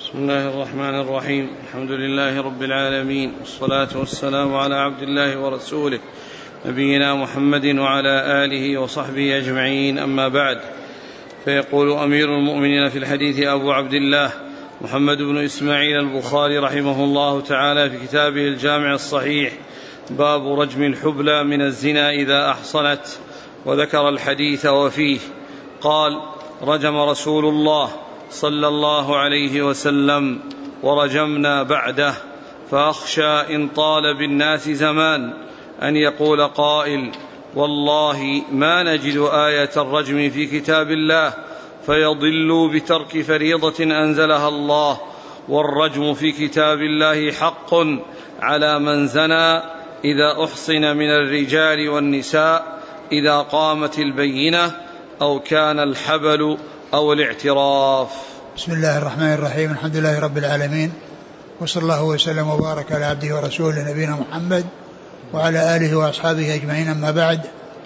بسم الله الرحمن الرحيم. الحمد لله رب العالمين، والصلاة والسلام على عبد الله ورسوله نبينا محمد وعلى آله وصحبه أجمعين، أما بعد. فيقول أمير المؤمنين في الحديث أبو عبد الله محمد بن إسماعيل البخاري رحمه الله تعالى في كتابه الجامع الصحيح: باب رجم الحبلى من الزنا إذا أحصنت. وذكر الحديث وفيه قال: رجم رسول الله صلى الله عليه وسلم ورجمنا بعده، فأخشى إن طال بالناس زمان أن يقول قائل: والله ما نجد آية الرجم في كتاب الله، فيضلوا بترك فريضة أنزلها الله، والرجم في كتاب الله حق على من زنى إذا أحصن من الرجال والنساء، إذا قامت البينة أو كان الحبل أو الاعتراف. بسم الله الرحمن الرحيم. الحمد لله رب العالمين، وصلى الله وسلم وبارك على عبده ورسوله نبينا محمد وعلى آله وأصحابه أجمعين، أما بعد.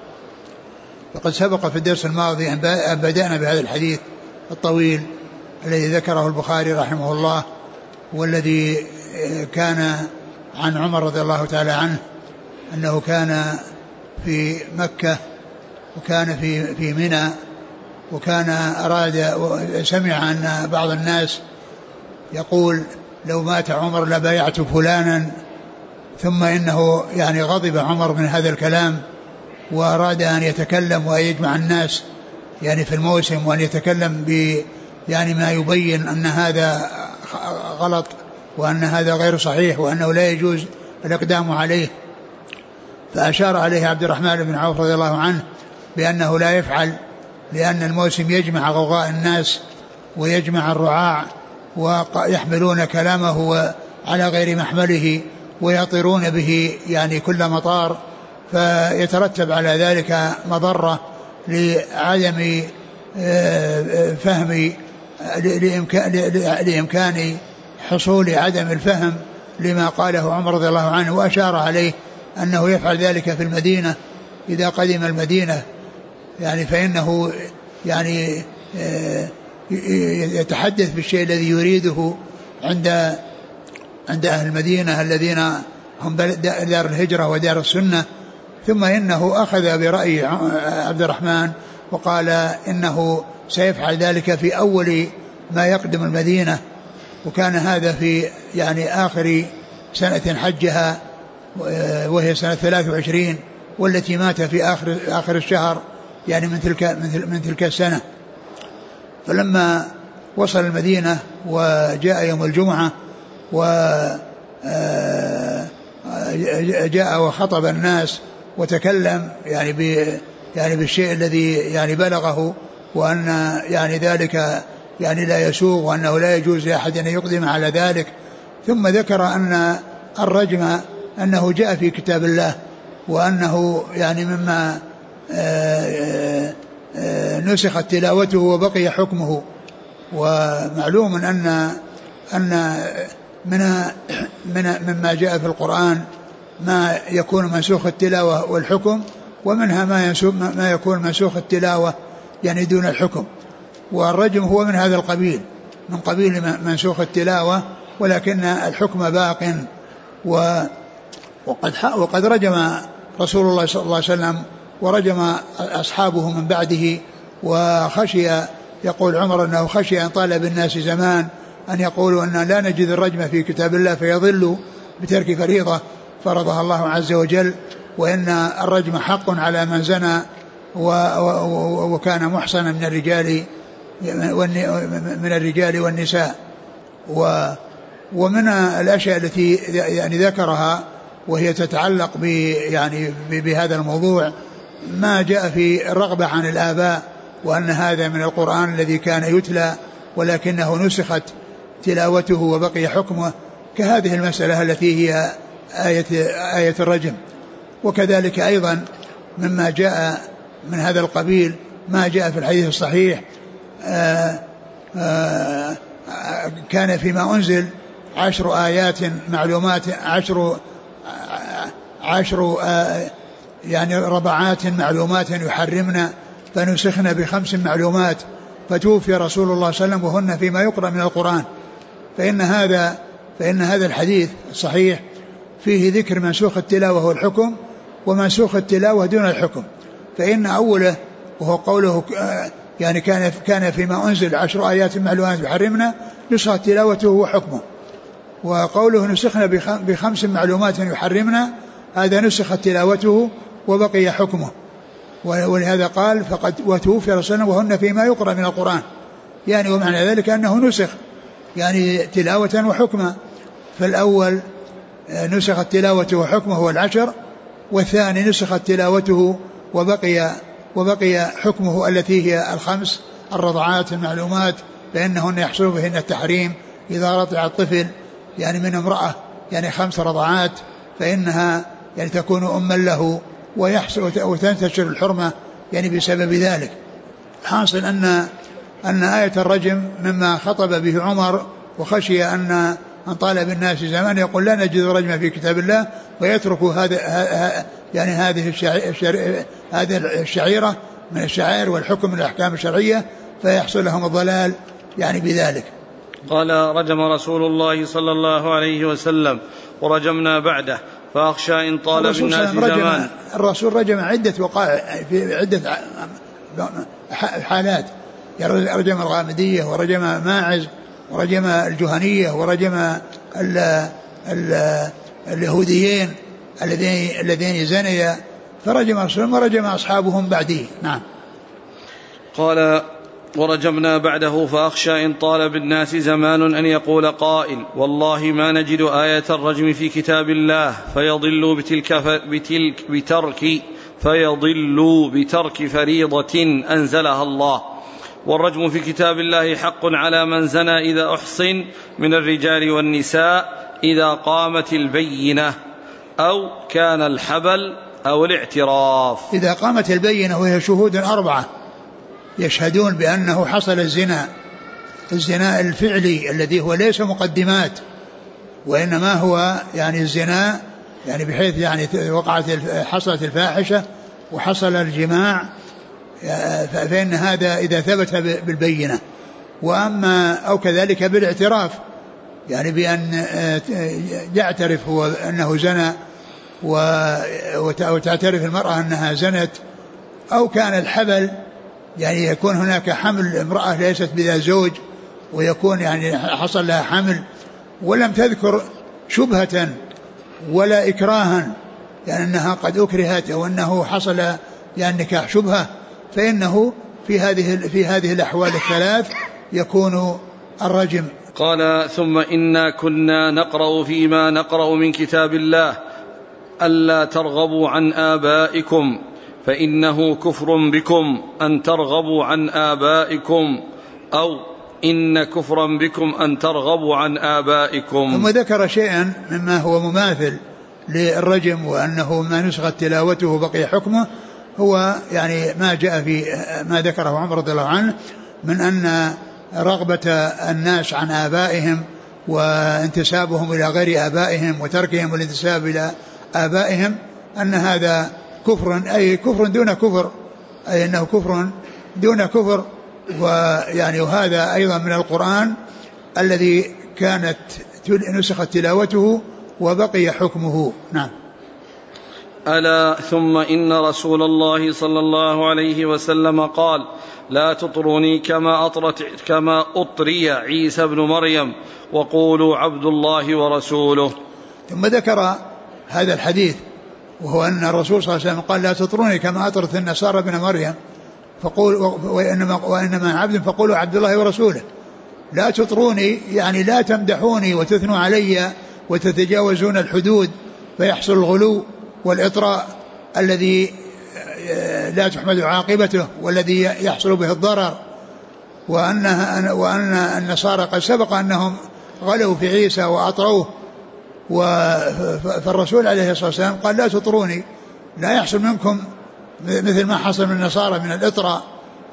فقد سبق في الدرس الماضي أن بدأنا بهذا الحديث الطويل الذي ذكره البخاري رحمه الله، والذي كان عن عمر رضي الله تعالى عنه أنه كان في مكة وكان في منى، وكان سمع أن بعض الناس يقول: لو مات عمر لبايعت فلانا. ثم إنه غضب عمر من هذا الكلام، وأراد أن يتكلم وأن يجمع الناس في الموسم، وأن يتكلم ما يبين أن هذا غلط، وأن هذا غير صحيح، وأنه لا يجوز الإقدام عليه. فأشار عليه عبد الرحمن بن عوف رضي الله عنه بأنه لا يفعل، لأن الموسم يجمع غوغاء الناس ويجمع الرعاع، ويحملون كلامه على غير محمله، ويطيرون به كل مطار، فيترتب على ذلك مضرة لعدم فهم، لإمكان حصول عدم الفهم لما قاله عمر رضي الله عنه. وأشار عليه أنه يفعل ذلك في المدينة إذا قدم المدينة، فإنه يتحدث بالشيء الذي يريده عند أهل المدينة الذين هم دار الهجرة ودار السنة. ثم إنه أخذ برأي عبد الرحمن وقال إنه سيفعل ذلك في أول ما يقدم المدينة، وكان هذا في آخر سنة حجها، وهي سنة 23، والتي مات في آخر الشهر من تلك السنة. فلما وصل المدينة وجاء يوم الجمعة وجاء وخطب الناس وتكلم بالشيء الذي بلغه، وأن ذلك لا يسوغ، وأنه لا يجوز لأحد أن يقدم على ذلك. ثم ذكر أن الرجم أنه جاء في كتاب الله، وأنه مما نسخت تلاوته وبقي حكمه. ومعلوم أن مما جاء في القرآن ما يكون منسوخ التلاوة والحكم، ومنها ما يكون منسوخ التلاوة دون الحكم. والرجم هو من هذا القبيل، من قبيل منسوخ التلاوة، ولكن الحكم باق. وقد رجم رسول الله صلى الله عليه وسلم ورجم أصحابه من بعده، وخشي، يقول عمر أنه خشي أن طال بالناس زمان أن يقولوا أن لا نجد الرجم في كتاب الله، فيضلوا بترك فريضة فرضها الله عز وجل، وإن الرجم حق على من زنى وكان محصنا من الرجال والنساء. ومن الأشياء التي ذكرها وهي تتعلق بهذا الموضوع ما جاء في الرغبة عن الآباء، وأن هذا من القرآن الذي كان يتلى ولكنه نسخت تلاوته وبقي حكمه، كهذه المسألة التي هي آية الرجم. وكذلك أيضا مما جاء من هذا القبيل ما جاء في الحديث الصحيح: كان فيما أنزل 10 آيات معلومات، 10 ربعات معلومات يحرمنا، فنسخنا ب5 معلومات، فتوفي رسول الله صلى الله عليه وسلم وهن فيما يقرأ من القرآن. فإن هذا الحديث الصحيح فيه ذكر منسوخ التلاوة والحكم، ومنسوخ التلاوة دون الحكم. فإن أوله وهو قوله يعني كان فيما أنزل 10 آيات معلومات يحرمنا، نسخ تلاوته وحكمه. وقوله نسخنا ب5 معلومات يحرمنا، هذا نسخ تلاوته وبقي حكمه. ولهذا قال فقد وتوفي رسولنا وهن فيما يقرأ من القرآن، يعني ومعنى ذلك أنه نسخ يعني تلاوة وحكمة. فالأول نسخ تلاوته وحكمه هو 10، والثاني نسخ تلاوته وبقي حكمه التي هي 5 الرضعات المعلومات، فإنهن يحصل بهن التحريم إذا رضع الطفل يعني من امرأة، يعني 5 رضعات، فإنها يعني تكون أما له وتنتشر الحرمة يعني بسبب ذلك. حاصل أن آية الرجم مما خطب به عمر، وخشي أن طال بالناس زمان يقول لا نجد رجما في كتاب الله، ويترك هذه الشعيرة من الشعائر والحكم من الأحكام الشرعية، فيحصل لهم الضلال يعني بذلك. قال رجم رسول الله صلى الله عليه وسلم ورجمنا بعده فأخشى إن طال بالناس زمان. الرسول رجم عدة وقائع في عدة حالات، رجم الغامدية ورجم ماعز ورجم الجهنية ورجم اليهوديين الذين زنيا، فرجم رسول ورجم أصحابهم بعده. نعم. قال ورجمنا بعده فأخشى إن طال بالناس زمان أن يقول قائل والله ما نجد آية الرجم في كتاب الله فيضلوا بترك فريضة أنزلها الله، والرجم في كتاب الله حق على من زنى إذا أحصن من الرجال والنساء إذا قامت البينة أو كان الحبل أو الاعتراف. إذا قامت البينة وهي شهود 4 يشهدون بأنه حصل الزنا الفعلي الذي هو ليس مقدمات، وإنما هو يعني الزنا يعني بحيث يعني حصلت الفاحشة وحصل الجماع، فإن هذا إذا ثبت بالبينة. وأما أو كذلك بالاعتراف، يعني بأن يعترف هو أنه زنى وتعترف المرأة أنها زنت، أو كان الحبل يعني يكون هناك حمل امرأة ليست بذات زوج ويكون يعني حصل لها حمل ولم تذكر شبهة ولا إكراها، يعني أنها قد أكرهت أو أنه حصل يعني نكاح شبهة، فإنه في هذه الأحوال الثلاث يكون الرجم. قال ثم إنا كنا نقرأ فيما نقرأ من كتاب الله ألا ترغبوا عن آبائكم فإنه كفر بكم أن ترغبوا عن آبائكم، أو إن كفرا بكم أن ترغبوا عن آبائكم. ثم ذكر شيئا مما هو مماثل للرجم، وأنه ما نسخت تلاوته بقي حكمه، هو يعني ما جاء في ما ذكره عمر رضي الله عنه من أن رغبة الناس عن آبائهم وانتسابهم إلى غير آبائهم وتركهم الانتساب إلى آبائهم أن هذا كفر، أي كفر دون كفر، أي أنه كفر دون كفر. ويعني وهذا أيضا من القرآن الذي كانت نسخت تلاوته وبقي حكمه. نعم. ألا ثم إن رسول الله صلى الله عليه وسلم قال لا تطروني كما أطري عيسى بن مريم وقولوا عبد الله ورسوله. ثم ذكر هذا الحديث، وهو أن الرسول صلى الله عليه وسلم قال لا تطروني كما أطرت النصارى ابن مريم وإنما عبد فقولوا عبد الله ورسوله. لا تطروني يعني لا تمدحوني وتثنوا علي وتتجاوزون الحدود فيحصل الغلو والإطراء الذي لا تحمد عاقبته والذي يحصل به الضرر. وأن النصارى قد سبق أنهم غلوا في عيسى وأطروه، فالرسول عليه الصلاة والسلام قال لا تطروني، لا يحصل منكم مثل ما حصل من النصارى من الإطراء،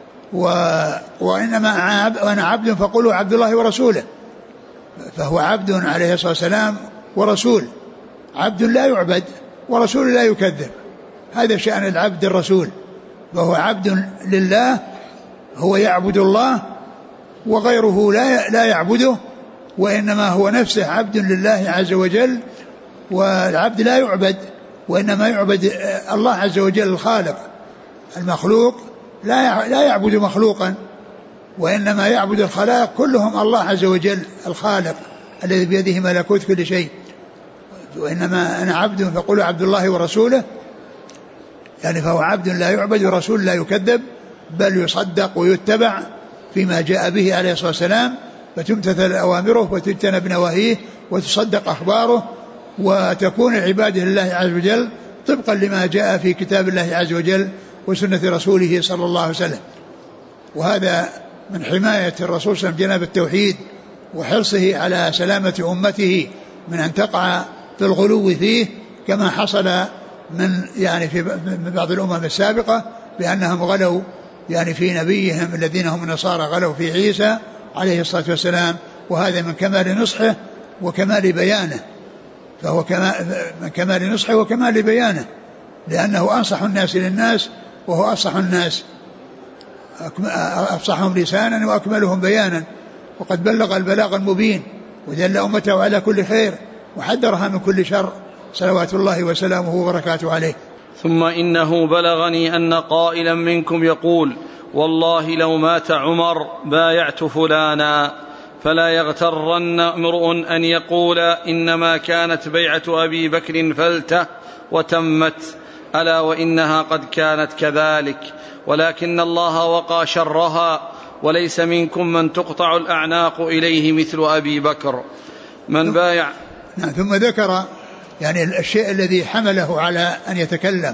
وأنا عبد فقولوا عبد الله ورسوله، فهو عبد عليه الصلاة والسلام ورسول، عبد لا يعبد ورسول لا يكذب، هذا شأن العبد الرسول، فهو عبد لله، هو يعبد الله وغيره لا يعبده وإنما هو نفسه عبد لله عز وجل، والعبد لا يعبد، وإنما يعبد الله عز وجل الخالق. المخلوق لا يعبد مخلوقا، وإنما يعبد الخلائق كلهم الله عز وجل الخالق الذي بيده ملكوت كل شيء. وإنما أنا عبد فقولوا عبد الله ورسوله، يعني فهو عبد لا يعبد ورسول لا يكذب، بل يصدق ويتبع فيما جاء به عليه الصلاة والسلام، فتمتثل أوامره وتجتنب نواهيه وتصدق أخباره، وتكون عباده لله عز وجل طبقا لما جاء في كتاب الله عز وجل وسنة رسوله صلى الله عليه وسلم. وهذا من حماية الرسول صلى الله عليه وسلم جناب التوحيد، وحرصه على سلامة أمته من أن تقع في الغلو فيه، كما حصل من بعض الأمم السابقة بأنهم غلوا يعني في نبيهم الذين هم النصارى، غلوا في عيسى عليه الصلاة والسلام. وهذا من كمال نصحه وكمال بيانه، فهو من كمال نصحه وكمال بيانه، لأنه أنصح الناس للناس، وهو أصح الناس أفصحهم لسانا وأكملهم بيانا، وقد بلغ البلاغ المبين ودل أمته على كل خير وحذرها من كل شر، صلوات الله وسلامه وبركاته عليه. ثم إنه بلغني أن قائلا منكم يقول والله لو مات عمر بايعت فلانا، فلا يغترن امرؤ أن يقول إنما كانت بيعة أبي بكر فلتة وتمت، ألا وإنها قد كانت كذلك، ولكن الله وقى شرها، وليس منكم من تقطع الأعناق إليه مثل أبي بكر من بايع. ثم ذكر يعني الشيء الذي حمله على أن يتكلم،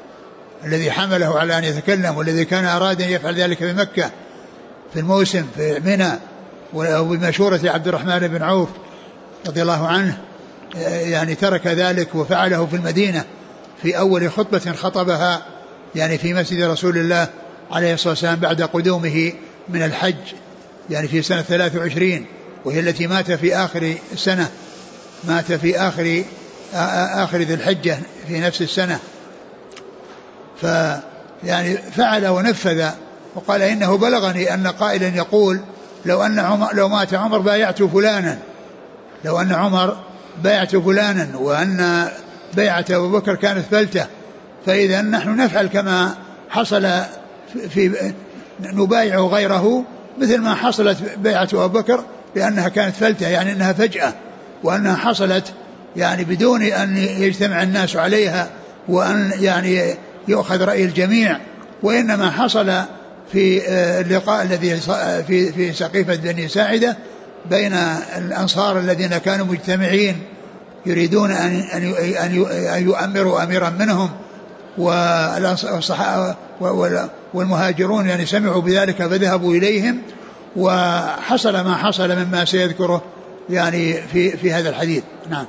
والذي كان أراد أن يفعل ذلك في مكة في الموسم في منى، وبمشورة عبد الرحمن بن عوف رضي الله عنه، يعني ترك ذلك وفعله في المدينة في أول خطبة خطبها يعني في مسجد رسول الله عليه الصلاة والسلام بعد قدومه من الحج، يعني في سنة 23، وهي التي مات في آخر السنة، مات في آخر ذي الحجة في نفس السنة. فيعني فعل ونفذ، وقال إنه بلغني أن قائلا يقول لو مات عمر بايعت فلانا، وأن بيعة أبو بكر كانت فلتة، فإذا نحن نفعل كما حصل في نبايع غيره مثل ما حصلت بيعة أبو بكر، لأنها كانت فلتة يعني أنها فجأة، وأنها حصلت يعني بدون أن يجتمع الناس عليها وأن يعني يؤخذ رأي الجميع، وإنما حصل في اللقاء الذي في سقيفة بني ساعدة بين الأنصار الذين كانوا مجتمعين يريدون أن يؤمروا أميرا منهم، والمهاجرون يعني سمعوا بذلك فذهبوا إليهم، وحصل ما حصل مما سيذكره يعني في هذا الحديث. نعم.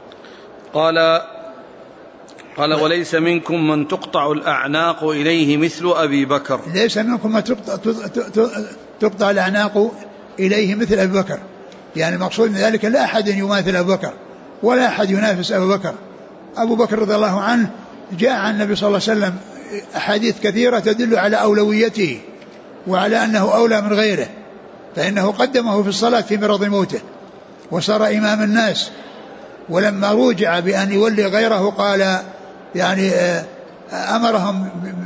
قال وليس منكم من تقطع الأعناق إليه مثل أبي بكر. ليس منكم من تقطع الأعناق إليه مثل أبي بكر، يعني المقصود من ذلك لا أحد يماثل أبو بكر ولا أحد ينافس أبو بكر. أبو بكر رضي الله عنه جاء عن النبي صلى الله عليه وسلم أحاديث كثيرة تدل على أولويته وعلى أنه أولى من غيره، فإنه قدمه في الصلاة في مرض موته وصار إمام الناس، ولما رجع بأن يولي غيره قال يعني أمرهم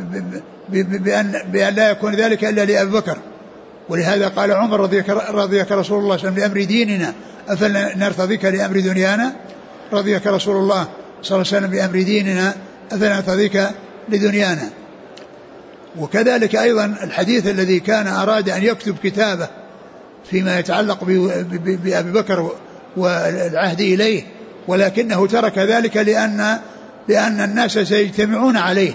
بأن لا يكون ذلك إلا لأبي بكر. ولهذا قال عمر رضيك رسول الله صلى الله عليه وسلم لأمر ديننا أفلنرتضيك لأمر دنيانا، رضيك رسول الله صلى الله عليه وسلم بأمر ديننا أفلنرتضيك لدنيانا. وكذلك أيضا الحديث الذي كان أراد أن يكتب كتابه فيما يتعلق بأبي بكر والعهد إليه، ولكنه ترك ذلك لأن الناس سيجتمعون عليه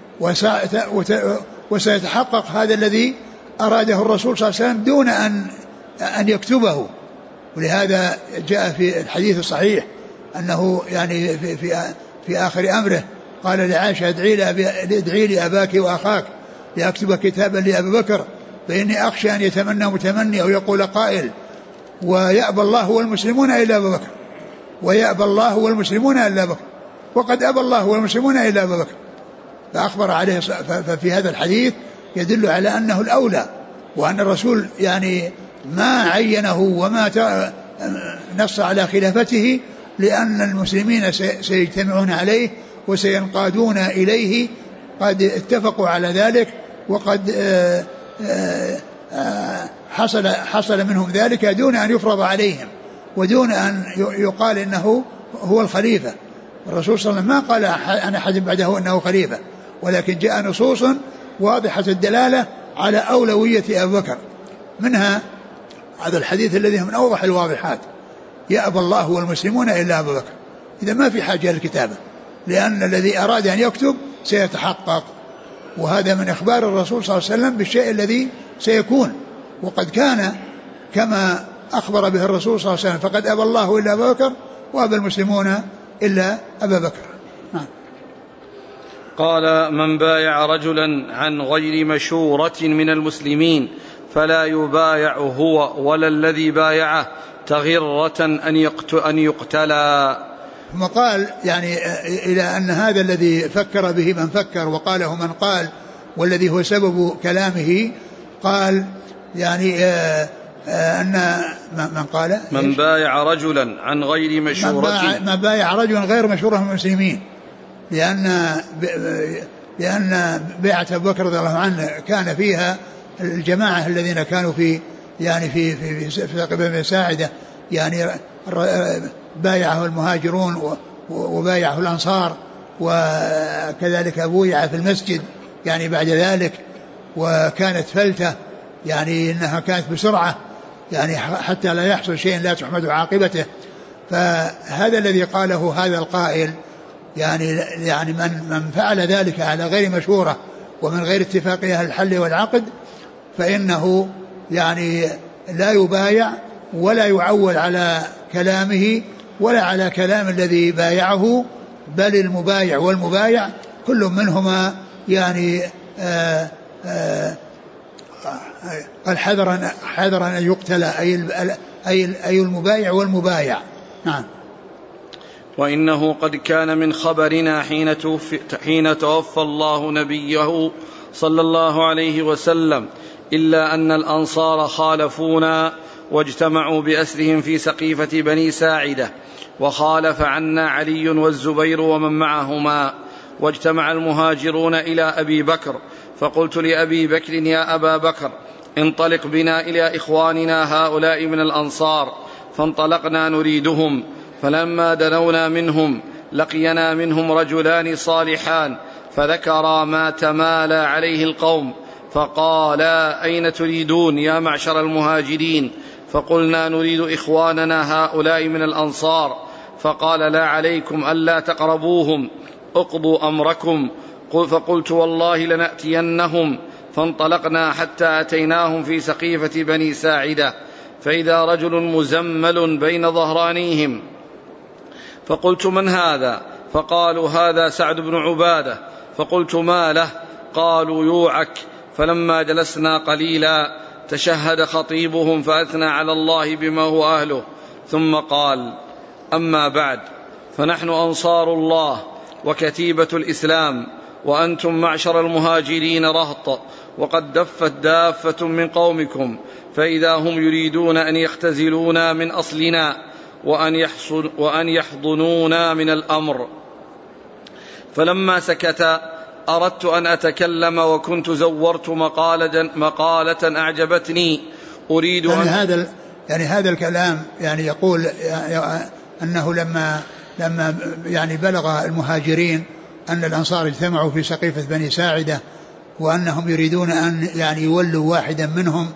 وسيتحقق هذا الذي أراده الرسول صلى الله عليه وسلم دون أن يكتبه. ولهذا جاء في الحديث الصحيح أنه يعني في آخر أمره قال لعائشة ادعي لي أباك وأخاك لأكتب كتابا لأبي بكر، فإني أخشى أن يتمنى متمني أو يقول قائل ويأبى الله والمسلمون إلا أبا بكر، ويأبى الله والمسلمون إلا أبا بكر، وقد أبى الله والمسلمون إلا أبا بكر. فأخبر عليه. ففي هذا الحديث يدل على أنه الأولى، وأن الرسول يعني ما عينه نص على خلافته لأن المسلمين سيجتمعون عليه وسينقادون إليه، قد اتفقوا على ذلك، وقد حصل منهم ذلك دون أن يفرض عليهم ودون أن يقال إنه هو الخليفة. الرسول صلى الله عليه وسلم ما قال عن أحد بعده أنه خليفة، ولكن جاء نصوص واضحة الدلالة على أولوية أبي بكر، منها هذا الحديث الذي من أوضح الواضحات: يأبى الله والمسلمون إلا أبا بكر. إذا ما في حاجة للكتابة، لأن الذي أراد أن يكتب سيتحقق، وهذا من إخبار الرسول صلى الله عليه وسلم بالشيء الذي سيكون، وقد كان كما أخبر به الرسول صلى الله عليه وسلم: فقد أبى الله إلا أبا بكر وأبى المسلمون إلا أبا بكر. قال: من بايع رجلا عن غير مشورة من المسلمين فلا يبايع هو ولا الذي بايعه تغرة أن يقتلى. ثم قال يعني إلى أن هذا الذي فكر به من فكر وقاله من قال، والذي هو سبب كلامه، قال يعني أن من قال: من بايع رجلا عن غير مشورة، من بايع رجلا غير مشورة من المسلمين، لأن بيعة أبو بكر رضي الله عنه كان فيها الجماعة الذين كانوا في يعني في قبيلة ساعدة، يعني بايعه المهاجرون وبايعه الأنصار، وكذلك بويع في المسجد يعني بعد ذلك، وكانت فلتة يعني إنها كانت بسرعة يعني حتى لا يحصل شيء لا تحمد عاقبته. فهذا الذي قاله هذا القائل يعني من فعل ذلك على غير مشورة ومن غير اتفاق أهل الحل والعقد فإنه يعني لا يبايع ولا يعول على كلامه ولا على كلام الذي بايعه، بل المبايع والمبايع كل منهما يعني حذرا أن يقتل، أي المبايع والمبايع. نعم. وإنه قد كان من خبرنا حين توفى الله نبيه صلى الله عليه وسلم، إلا أن الأنصار خالفونا واجتمعوا بأسرهم في سقيفة بني ساعدة، وخالف عنا علي والزبير ومن معهما، واجتمع المهاجرون إلى أبي بكر، فقلت لأبي بكر: يا أبا بكر، انطلق بنا إلى إخواننا هؤلاء من الأنصار. فانطلقنا نريدهم، فلما دنونا منهم لقينا منهم رجلان صالحان، فذكرا ما تمالى عليه القوم، فقالا: أين تريدون يا معشر المهاجرين؟ فقلنا: نريد إخواننا هؤلاء من الأنصار. فقال: لا عليكم ألا تقربوهم، اقضوا أمركم. فقلت: والله لنأتينهم. فانطلقنا حتى أتيناهم في سقيفة بني ساعدة، فإذا رجل مزمل بين ظهرانيهم، فقلت: من هذا؟ فقالوا: هذا سعد بن عبادة. فقلت: ما له؟ قالوا: يوعك. فلما جلسنا قليلا تشهد خطيبهم فأثنى على الله بما هو أهله، ثم قال: أما بعد، فنحن أنصار الله وكتيبة الإسلام، وأنتم معشر المهاجرين رهط، وقد دفت دافة من قومكم، فإذا هم يريدون أن يختزلونا من أصلنا وأن يحضنونا من الأمر. فلما سكت أردت أن أتكلم، وكنت زورت مقالة أعجبتني أريد يعني هذا الكلام يعني يقول أنه لما يعني بلغ المهاجرين أن الأنصار اجتمعوا في سقيفة بني ساعدة، وأنهم يريدون أن يعني يولوا واحدا منهم،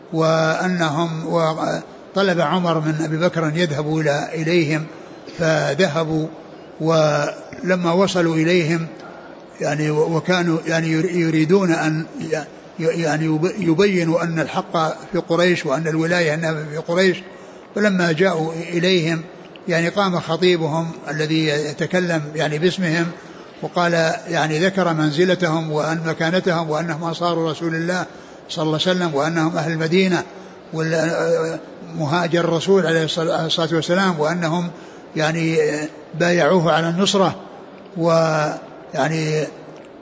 طلب عمر من أبي بكر أن يذهبوا إليهم، فذهبوا، ولما وصلوا إليهم يعني وكانوا يعني يريدون أن يعني يبينوا أن الحق في قريش وأن الولاية أنها في قريش، فلما جاءوا إليهم يعني قام خطيبهم الذي يتكلم يعني باسمهم وقال يعني ذكر منزلتهم وأن مكانتهم وأنهم أنصار رسول الله صلى الله عليه وسلم، وأنهم أهل المدينة ومهاجر الرسول عليه الصلاة والسلام، وأنهم يعني بايعوه على النصرة، ويعني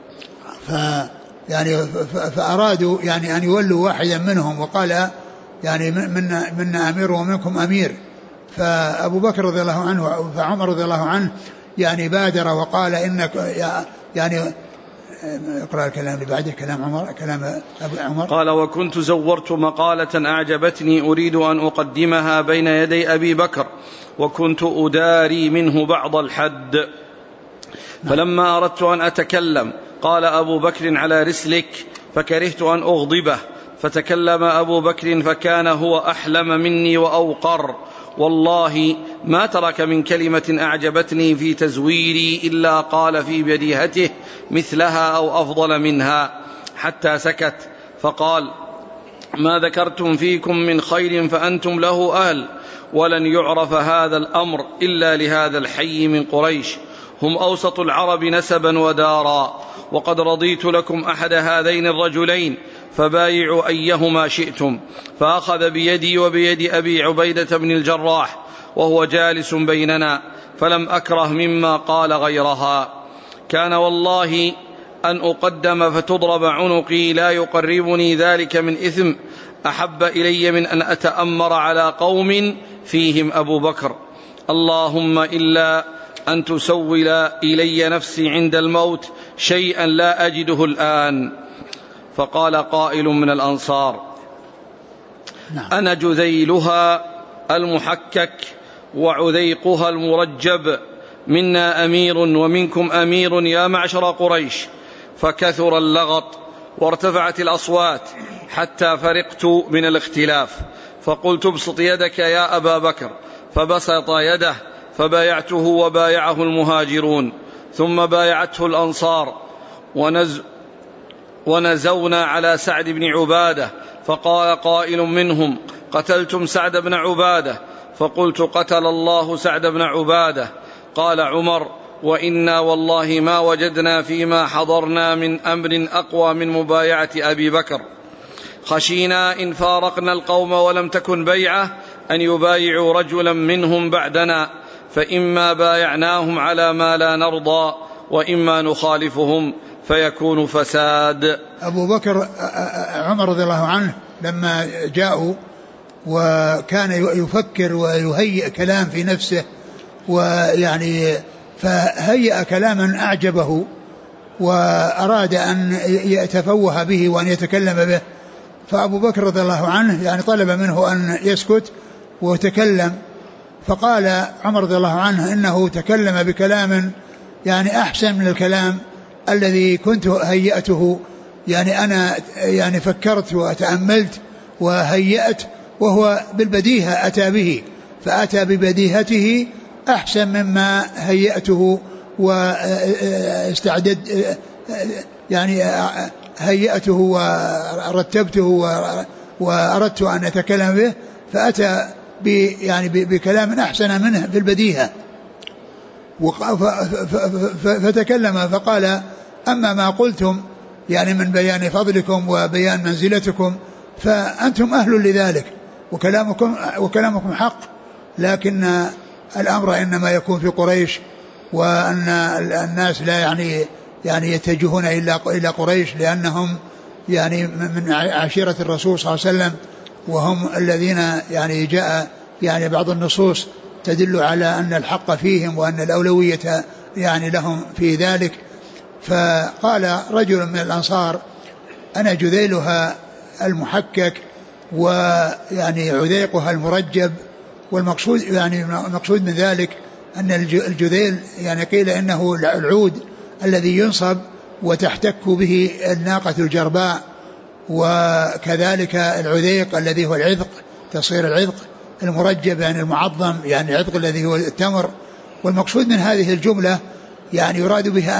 فأرادوا يعني أن يولوا واحدا منهم، وقال يعني منا أمير ومنكم أمير، فأبو بكر رضي الله عنه فعمر رضي الله عنه يعني بادر وقال إنك يعني اقرأ الكلام اللي بعده كلام عمر كلام أبو عمر. قال: وكنت زورت مقالة أعجبتني أريد أن أقدمها بين يدي أبي بكر وكنت أداري منه بعض الحد، فلما أردت أن أتكلم قال أبو بكر: على رسلك، فكرهت أن أغضبه، فتكلم أبو بكر فكان هو أحلم مني وأوقر، والله ما ترك من كلمة أعجبتني في تزويري إلا قال في بديهته مثلها أو أفضل منها، حتى سكت، فقال: ما ذكرتم فيكم من خير فأنتم له أهل، ولن يعرف هذا الأمر إلا لهذا الحي من قريش، هم أوسط العرب نسبا ودارا، وقد رضيت لكم أحد هذين الرجلين فبايعوا أيهما شئتم. فأخذ بيدي وبيد أبي عبيدة بن الجراح وهو جالس بيننا، فلم أكره مما قال غيرها. كان والله أن أقدم فتضرب عنقي لا يقربني ذلك من إثم أحب إلي من أن أتأمر على قوم فيهم أبو بكر، اللهم إلا أن تسول إلي نفسي عند الموت شيئا لا أجده الآن. فقال قائل من الأنصار: أنا جذيلها المحكك وعذيقها المرجب، منا أمير ومنكم أمير يا معشر قريش. فكثر اللغط وارتفعت الأصوات حتى فرقت من الاختلاف، فقلت: ابسط يدك يا أبا بكر، فبسط يده فبايعته وبايعه المهاجرون، ثم بايعته الأنصار، ونزونا على سعد بن عبادة، فقال قائل منهم: قتلتم سعد بن عبادة، فقلت: قتل الله سعد بن عبادة. قال عمر: وإنا والله ما وجدنا فيما حضرنا من أمر أقوى من مبايعة أبي بكر، خشينا إن فارقنا القوم ولم تكن بيعة أن يبايعوا رجلا منهم بعدنا، فإما بايعناهم على ما لا نرضى وإما نخالفهم فيكون فساد. أبو بكر عمر رضي الله عنه لما جاءوا وكان يفكر ويهيئ كلام في نفسه، ويعني فهيئ كلاما أعجبه وأراد أن يتفوه به وأن يتكلم به، فأبو بكر رضي الله عنه يعني طلب منه أن يسكت وتكلم، فقال عمر رضي الله عنه إنه تكلم بكلام يعني أحسن من الكلام الذي كنت هيئته، يعني أنا يعني فكرت وتأملت وهيأت، وهو بالبديهة أتى به، فأتى ببديهته أحسن مما هيأته واستعدد يعني هيأته ورتبته وأردت أن أتكلم به، فأتى يعني بكلام أحسن منه في البديهة، فتكلم فقال: أما ما قلتم يعني من بيان فضلكم وبيان منزلتكم فأنتم أهل لذلك، وكلامكم حق، لكن الأمر إنما يكون في قريش، وأن الناس لا يعني يتجهون إلى قريش، لأنهم يعني من عشيرة الرسول صلى الله عليه وسلم، وهم الذين يعني جاء يعني بعض النصوص تدل على أن الحق فيهم وأن الأولوية يعني لهم في ذلك. فقال رجل من الأنصار: أنا جذيلها المحكك ويعني عذيقها المرجب، والمقصود يعني المقصود من ذلك أن الجذيل يعني قيل إنه العود الذي ينصب وتحتك به الناقة الجرباء، وكذلك العذيق الذي هو العذق، تصير العذق المرجب يعني المعظم، يعني العذق الذي هو التمر. والمقصود من هذه الجملة يعني يراد بها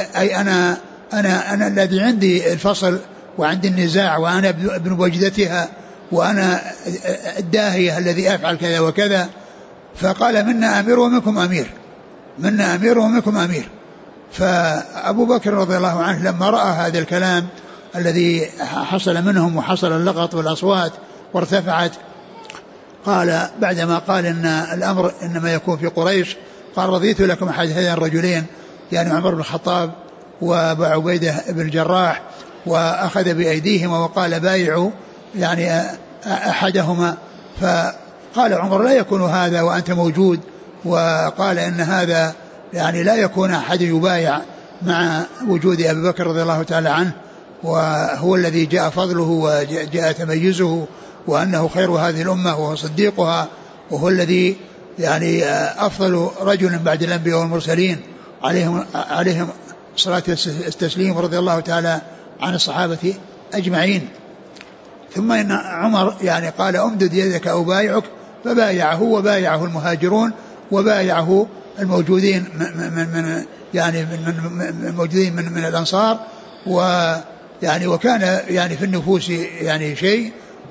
أنا الذي عندي الفصل وعندي النزاع، وأنا ابن وجدتها، وأنا الداهية الذي أفعل كذا وكذا. فقال: منا أمير ومنكم أمير، منا أمير ومنكم أمير. فأبو بكر رضي الله عنه لما رأى هذا الكلام الذي حصل منهم وحصل اللغط والأصوات وارتفعت، قال بعدما قال إن الأمر إنما يكون في قريش، قال: رضيت لكم أحد هذين الرجلين، يعني عمر بن الخطاب وأبو عبيدة بن الجراح، وأخذ بأيديهما وقال: بايعوا يعني أحدهما. قال عمر لا يكون هذا وأنت موجود، وقال إن هذا يعني لا يكون أحد يبايع مع وجود أبي بكر رضي الله تعالى عنه، وهو الذي جاء فضله وجاء تميزه، وأنه خير هذه الأمة وهو صديقها، وهو الذي يعني أفضل رجل بعد الأنبياء والمرسلين عليهم الصلاة والتسليم، رضي الله تعالى عن الصحابة أجمعين. ثم إن عمر يعني قال أمدد يدك أبايعك، فبايعه وبايعه المهاجرون وبايعه الموجودين من الأنصار، ويعني وكان يعني في النفوس يعني شيء،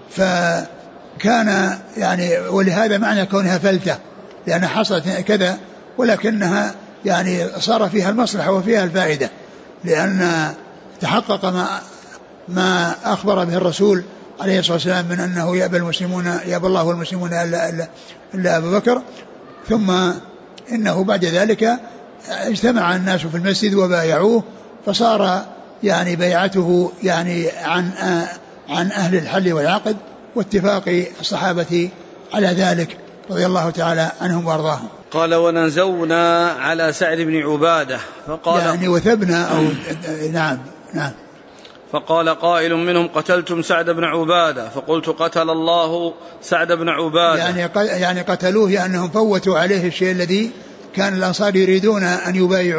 فكان يعني ولهذا معنى كونها فلتة، لأنها حصلت كذا ولكنها يعني صار فيها المصلحة وفيها الفائدة، لأن تحقق ما أخبر به الرسول عليه الصلاة والسلام من أنه يأبى الله والمسلمون إلا أبو بكر. ثم إنه بعد ذلك اجتمع الناس في المسجد وبايعوه، فصار يعني بيعته يعني عن أهل الحل والعقد واتفاق الصحابة على ذلك رضي الله تعالى عنهم وارضاهم. قال ونزونا على سعد بن عبادة فقال يعني وثبنا أو نعم. فقال قائل منهم قتلتم سعد بن عبادة، فقلت قتل الله سعد بن عبادة. يعني قتلوه لأنهم فوتوا عليه الشيء الذي كان الأنصار يريدون أن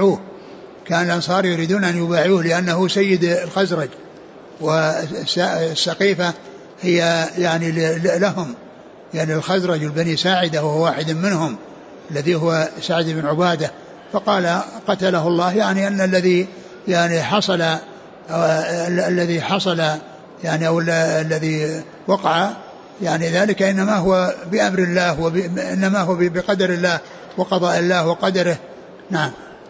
يبايعوه، لأنه سيد الخزرج، والسقيفة هي يعني لهم، يعني الخزرج البني ساعدة وهو واحد منهم الذي هو سعد بن عبادة. فقال قتله الله، يعني أن الذي حصل يعني أو الذي وقع يعني ذلك إنما هو بأمر الله، وإنما هو بقدر الله وقضاء الله وقدره. نعم.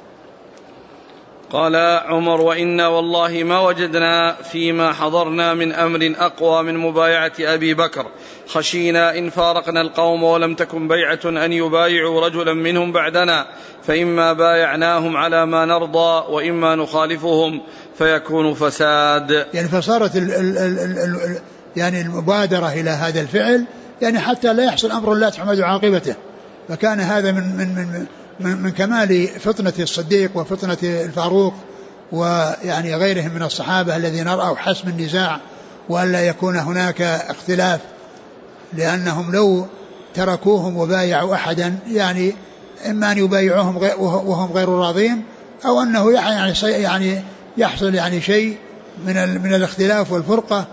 قال عمر وإنا والله ما وجدنا فيما حضرنا من أمر أقوى من مبايعة أبي بكر، خشينا إن فارقنا القوم ولم تكن بيعة أن يبايعوا رجلا منهم بعدنا، فإما بايعناهم على ما نرضى وإما نخالفهم فيكون فساد. يعني فصارت يعني المبادرة إلى هذا الفعل يعني حتى لا يحصل أمر لا تحمد عاقبته، فكان هذا من كمال فطنة الصديق وفطنة الفاروق ويعني غيرهم من الصحابة الذين رأوا حسم النزاع وألا يكون هناك اختلاف، لأنهم لو تركوهم وبايعوا أحدا يعني إما أن يبايعوهم وهم غير راضين، أو أنه يعني يحصل يعني شيء من الاختلاف والفرقة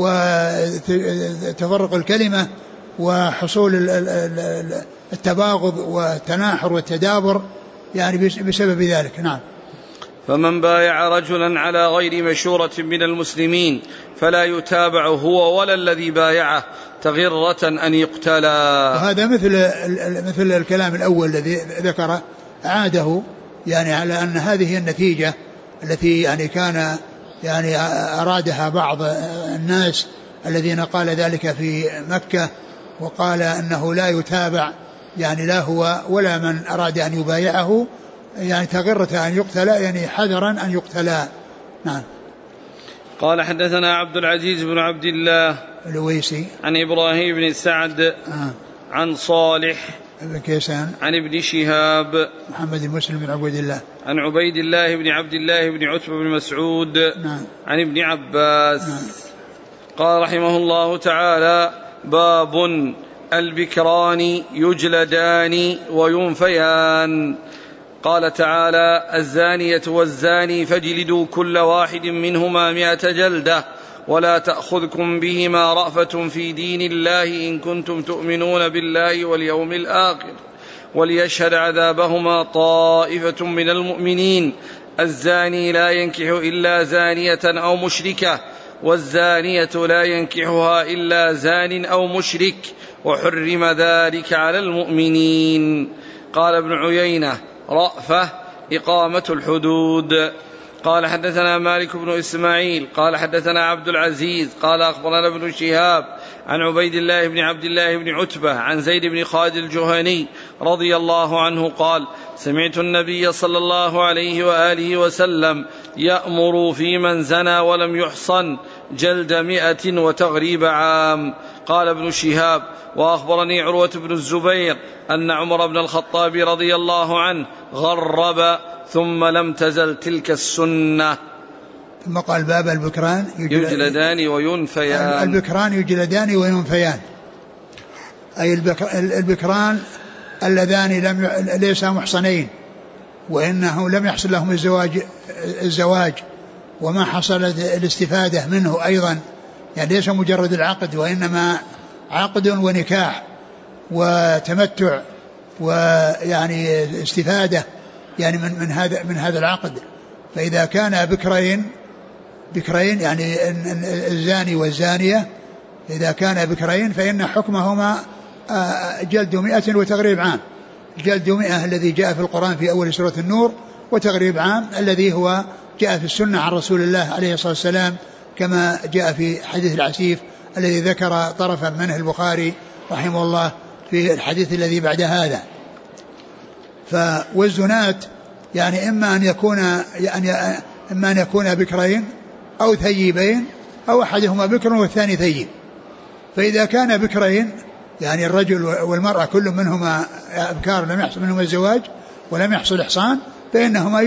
وتفرق الكلمة وحصول التباغض والتناحر والتدابر يعني بسبب ذلك. نعم. فمن بايع رجلا على غير مشورة من المسلمين فلا يتابع هو ولا الذي بايعه تغرة أن يقتلا. وهذا مثل الكلام الأول الذي ذكره عاده، يعني على أن هذه النتيجة التي يعني كان يعني أرادها بعض الناس الذين قال ذلك في مكة، وقال أنه لا يتابع يعني لا هو ولا من أراد أن يبايعه، يعني تغرة أن يقتلا، يعني حذرا أن يقتلا. نعم. قال حدثنا عبد العزيز بن عبد الله الويسي عن إبراهيم بن سعد عن صالح بن كيسان عن ابن شهاب محمد المسلم بن عبيد الله عن عبيد الله بن عبد الله بن عتبة بن مسعود عن ابن عباس. قال رحمه الله تعالى: باب البكران يجلدان وينفيان. قال تعالى: الزانية والزاني فاجلدوا كل واحد منهما 100 جلدة ولا تأخذكم بهما رأفة في دين الله إن كنتم تؤمنون بالله واليوم الآخر وليشهد عذابهما طائفة من المؤمنين. الزاني لا ينكح إلا زانية أو مشركة، والزانية لا ينكحها إلا زان أو مشرك، وحرم ذلك على المؤمنين. قال ابن عيينة: رأفة إقامة الحدود. قال حدثنا مالك بن إسماعيل قال حدثنا عبد العزيز قال أخبرنا ابن شهاب عن عبيد الله بن عبد الله بن عتبة عن زيد بن خالد الجهني رضي الله عنه قال: سمعت النبي صلى الله عليه وآله وسلم يأمر في من زنى ولم يحصن جلد 100 وتغريب عام. قال ابن شهاب: وأخبرني عروة بن الزبير أن عمر بن الخطاب رضي الله عنه غرب ثم لم تزل تلك السنة. ثم قال: باب البكران يجلدان وينفيان. البكران يجلدان وينفيان، أي البكران اللذان ليسا محصنين، وإنه لم يحصل لهم الزواج وما حصلت الاستفادة منه أيضا، يعني ليس مجرد العقد، وإنما عقد ونكاح وتمتع ويعني استفادة يعني من هذا العقد. فإذا كان بكرين يعني الزاني والزانية إذا كان بكرين فإن حكمهما جلد 100 وتغريب عام. جلد 100 الذي جاء في القرآن في أول سورة النور، وتغريب عام الذي هو جاء في السنة عن رسول الله عليه الصلاة والسلام، كما جاء في حديث العسيف الذي ذكر طرفا منه البخاري رحمه الله في الحديث الذي بعد هذا. والزنات يعني إما أن يكون بكرين أو ثيبين، أو أحدهما بكر والثاني ثيب. فإذا كان بكرين يعني الرجل والمرأة كل منهما أبكار لم يحصل منهما الزواج ولم يحصل إحصان، فإنهما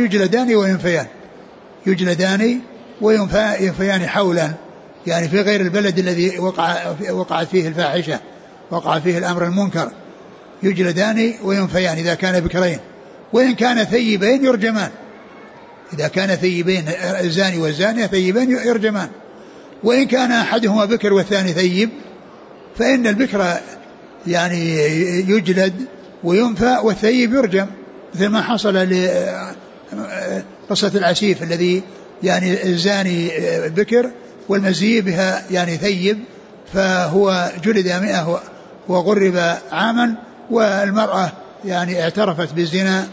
يجلدان وينفيان حولا، يعني في غير البلد الذي وقعت فيه الفاحشة، وقع فيه الأمر المنكر. يجلدان وينفيان إذا كان بكرين، وإن كان ثيبين يرجمان. إذا كان ثيبين الزاني والزانية ثيبين يرجمان. وإن كان أحدهما بكر والثاني ثيب فإن البكر يعني يجلد وينفى والثيب يرجم، مثل ما حصل لقصة العسيف الذي يعني الزاني بكر والمزي بها يعني ثيب، فهو جلد 100 وغرب عاما، والمرأة يعني اعترفت بالزنا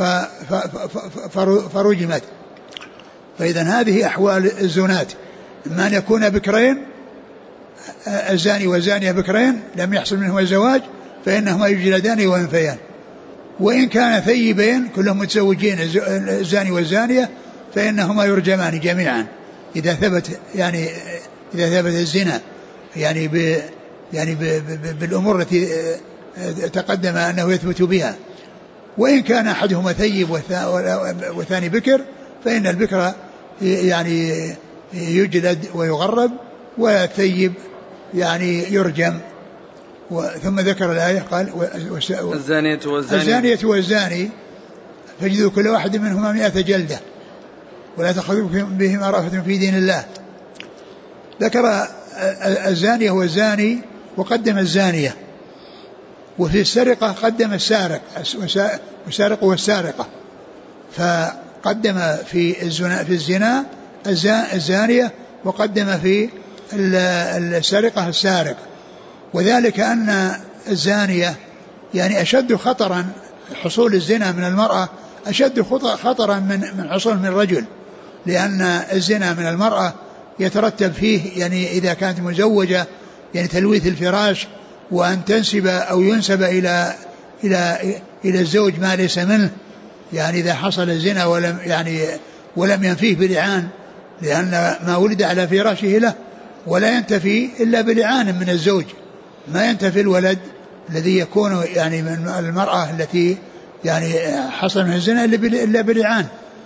فرجمت. فإذا هذه أحوال الزنات، إما أن يكون بكرين الزاني والزانية بكرين لم يحصل منهما الزواج فإنهما يجلدان وينفيان. وإن كان ثيبين كلهم متزوجين الزاني والزانية فإنهما يرجمان جميعا إذا ثبت الزنا يعني بالأمور التي تقدم أنه يثبت بها. وإن كان أحدهما ثيب والثاني بكر فإن البكر يعني يجلد ويغرب، والثيب يعني يرجم. ثم ذكر الآية قال: الزانية والزاني فاجلدوا كل واحد منهما 100 جلدة ولا تأخذوكم بهما رأفة في دين الله. ذكر الزانية والزاني وقدم الزانية، وفي السرقة قدم السارق والسارقة، فقدم في الزنا الزانية وقدم في السرقة السارق. وذلك أن الزانية يعني أشد خطرا، حصول الزنا من المرأة أشد خطرا من حصول من الرجل، لأن الزنا من المرأة يترتب فيه يعني إذا كانت مزوجة يعني تلويث الفراش، وأن تنسب أو ينسب إلى الزوج ما ليس منه، يعني إذا حصل الزنا ولم ينفيه بلعان، لأن ما ولد على فراشه له، ولا ينتفي إلا بلعان من الزوج، ما ينتفي الولد الذي يكون يعني من المرأة التي يعني حصل من الزنا إلا بلعان.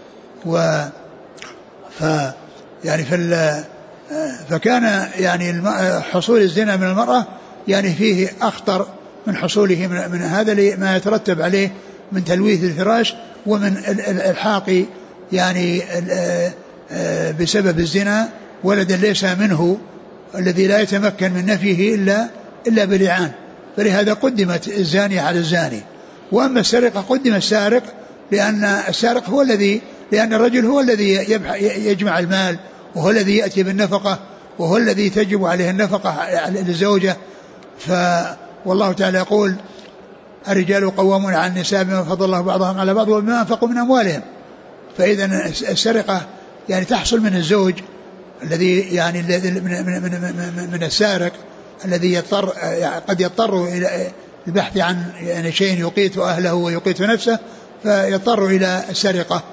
فكان يعني حصول الزنا من المرأة يعني فيه أخطر من حصوله من هذا ما يترتب عليه من تلويث الفراش ومن الحاق يعني بسبب الزنا ولدا ليس منه الذي لا يتمكن من نفيه إلا بلعان. فلهذا قدمت الزانية على الزاني. وأما السرقة قدم السارق، لأن السارق لأن الرجل هو الذي يجمع المال، وهو الذي يأتي بالنفقة، وهو الذي تجب عليه النفقة للزوجة. والله تعالى يقول: الرجال قوامون على النساء بما فضل الله بعضهم على بعض وبما أنفقوا من أموالهم. فإذا السرقة يعني تحصل من الزوج الذي يعني من السارق الذي قد يضطر إلى البحث عن يعني شيء يقيت أهله ويقيت نفسه، فيضطر إلى السرقة.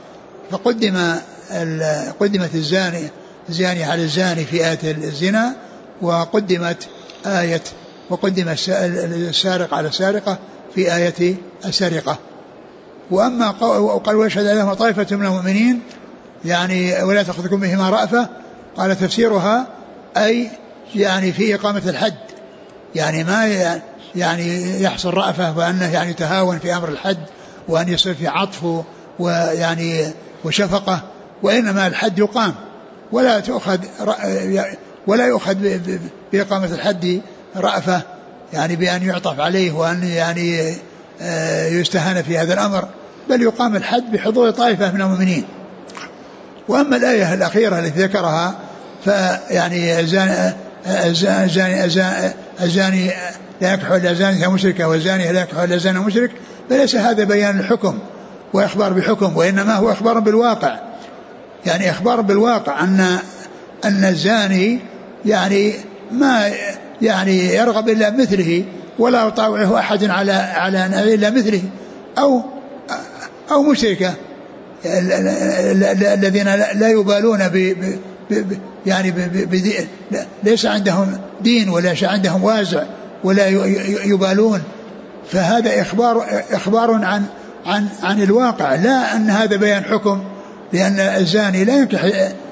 قدمت الزاني على الزاني في آية الزنا، وقدمت آية وقدم السارق على السارقة في آية السرقة. وأما قال ويشهد عليهم طائفة من المؤمنين يعني ولا تأخذكم بهما رأفة، قال تفسيرها أي يعني في إقامة الحد، يعني ما يعني يحصل رأفة وأنه يعني تهاون في أمر الحد وأن يصير في عطف ويعني وشفقة، وإنما الحد يقام ولا يؤخذ بإقامة الحد رأفة يعني بأن يعطف عليه وأن يعني يستهان في هذا الأمر، بل يقام الحد بحضور طائفة من المؤمنين. وأما الآية الأخيرة التي ذكرها فيعني الزاني لا ينكح إلا زانية مشركة والزانية لا ينكح إلا زاني مشرك، فليس هذا بيان الحكم وإخبار بحكم، وإنما هو إخبار بالواقع، يعني إخبار بالواقع أن الزاني يعني ما يعني يرغب إلا مثله ولا يطاوعه أحد على إلا مثله أو مشركة الذين لا يبالون يعني ليس عندهم دين ولا عندهم وازع ولا يبالون، فهذا إخبار عن الواقع، لا أن هذا بيان حكم، لأن الزاني لا ينكح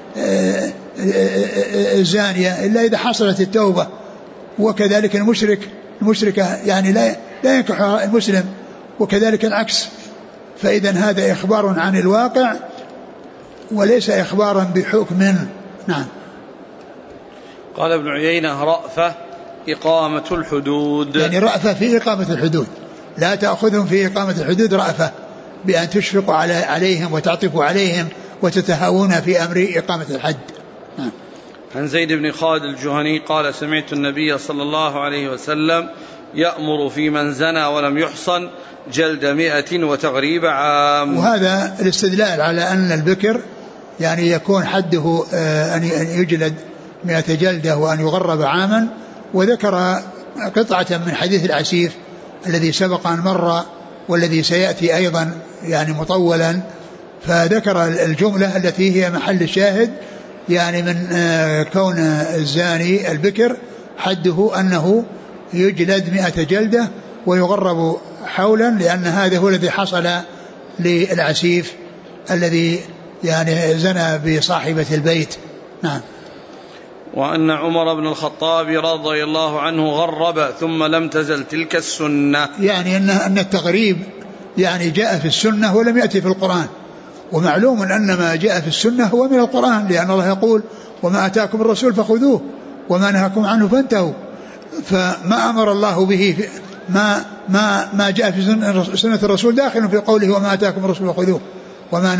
الزانية إلا إذا حصلت التوبة، وكذلك المشركة يعني لا ينكح المسلم، وكذلك العكس. فإذا هذا إخبار عن الواقع وليس إخبارا بحكم. نعم. قال ابن عيينة رأفة إقامة الحدود، يعني رأفة في إقامة الحدود، لا تأخذهم في إقامة الحدود رأفة بأن تشفقوا عليهم وتعطفوا عليهم وتتهاون في أمر إقامة الحد. نعم. عن زيد بن خالد الجهني قال سمعت النبي صلى الله عليه وسلم يأمر في من زنى ولم يحصن جلد 100 وتغريب عام. وهذا الاستدلال على أن البكر يعني يكون حده أن يجلد 100 جلدة وأن يغرب عاما، وذكر قطعة من حديث العسيف الذي سبق أن مر والذي سيأتي أيضا يعني مطولا، فذكر الجملة التي هي محل الشاهد يعني من كون الزاني البكر حده أنه يجلد 100 جلدة ويغرب حولا، لأن هذا هو الذي حصل للعسيف الذي يعني زنى بصاحبة البيت. نعم. وأن عمر بن الخطاب رضي الله عنه غرب ثم لم تزل تلك السنة، يعني أن التغريب يعني جاء في السنة ولم يأتي في القرآن، ومعلوم أن ما جاء في السنة هو من القرآن، لأن الله يقول وما أتاكم الرسول فخذوه وما نهاكم عنه فانتهوا، فما أمر الله به ما جاء في سنة الرسول داخل في قوله وما أتاكم الرسول فخذوه وما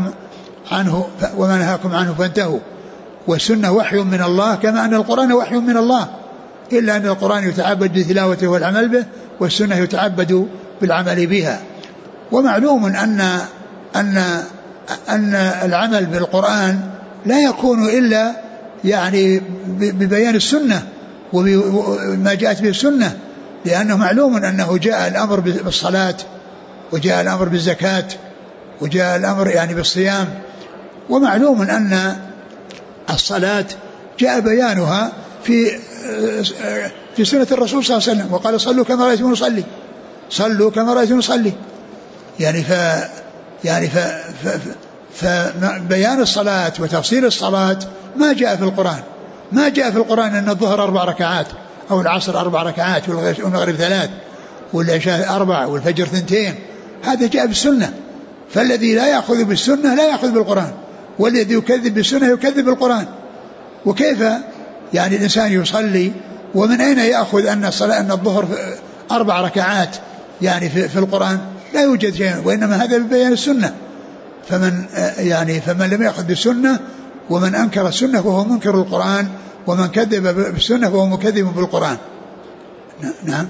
نهاكم عنه فانتهوا. والسنة وحي من الله كما أن القرآن وحي من الله، إلا أن القرآن يتعبد بتلاوته والعمل به، والسنة يتعبد بالعمل بها. ومعلوم أن العمل بالقرآن لا يكون إلا يعني ببيان السنة وما جاءت به السنة، لأنه معلوم أنه جاء الأمر بالصلاة وجاء الأمر بالزكاة وجاء الأمر يعني بالصيام، ومعلوم أن الصلاة جاء بيانها في سنة الرسول صلى الله عليه وسلم، وقال صلوا كما رأيتم نصلي، صلوا كما رأيتم نصلي، يعني فبيان الصلاة وتفصيل الصلاة ما جاء في القرآن. ما جاء في القرآن أن الظهر 4 ركعات أو العصر 4 ركعات والمغرب 3 والعشاء 4 والفجر 2، هذا جاء بالسنة. فالذي لا يأخذ بالسنة لا يأخذ بالقرآن، والذي يكذب بالسنة يكذب بالقرآن. وكيف يعني الإنسان يصلي ومن أين يأخذ أن الظهر 4 ركعات يعني في القرآن؟ لا يوجد شيء، وإنما هذا ببيان السنة. فمن لم يأخذ بالسنة ومن أنكر السنة فهو منكر القرآن، ومن كذب بالسنة فهو مكذب بالقرآن. نعم.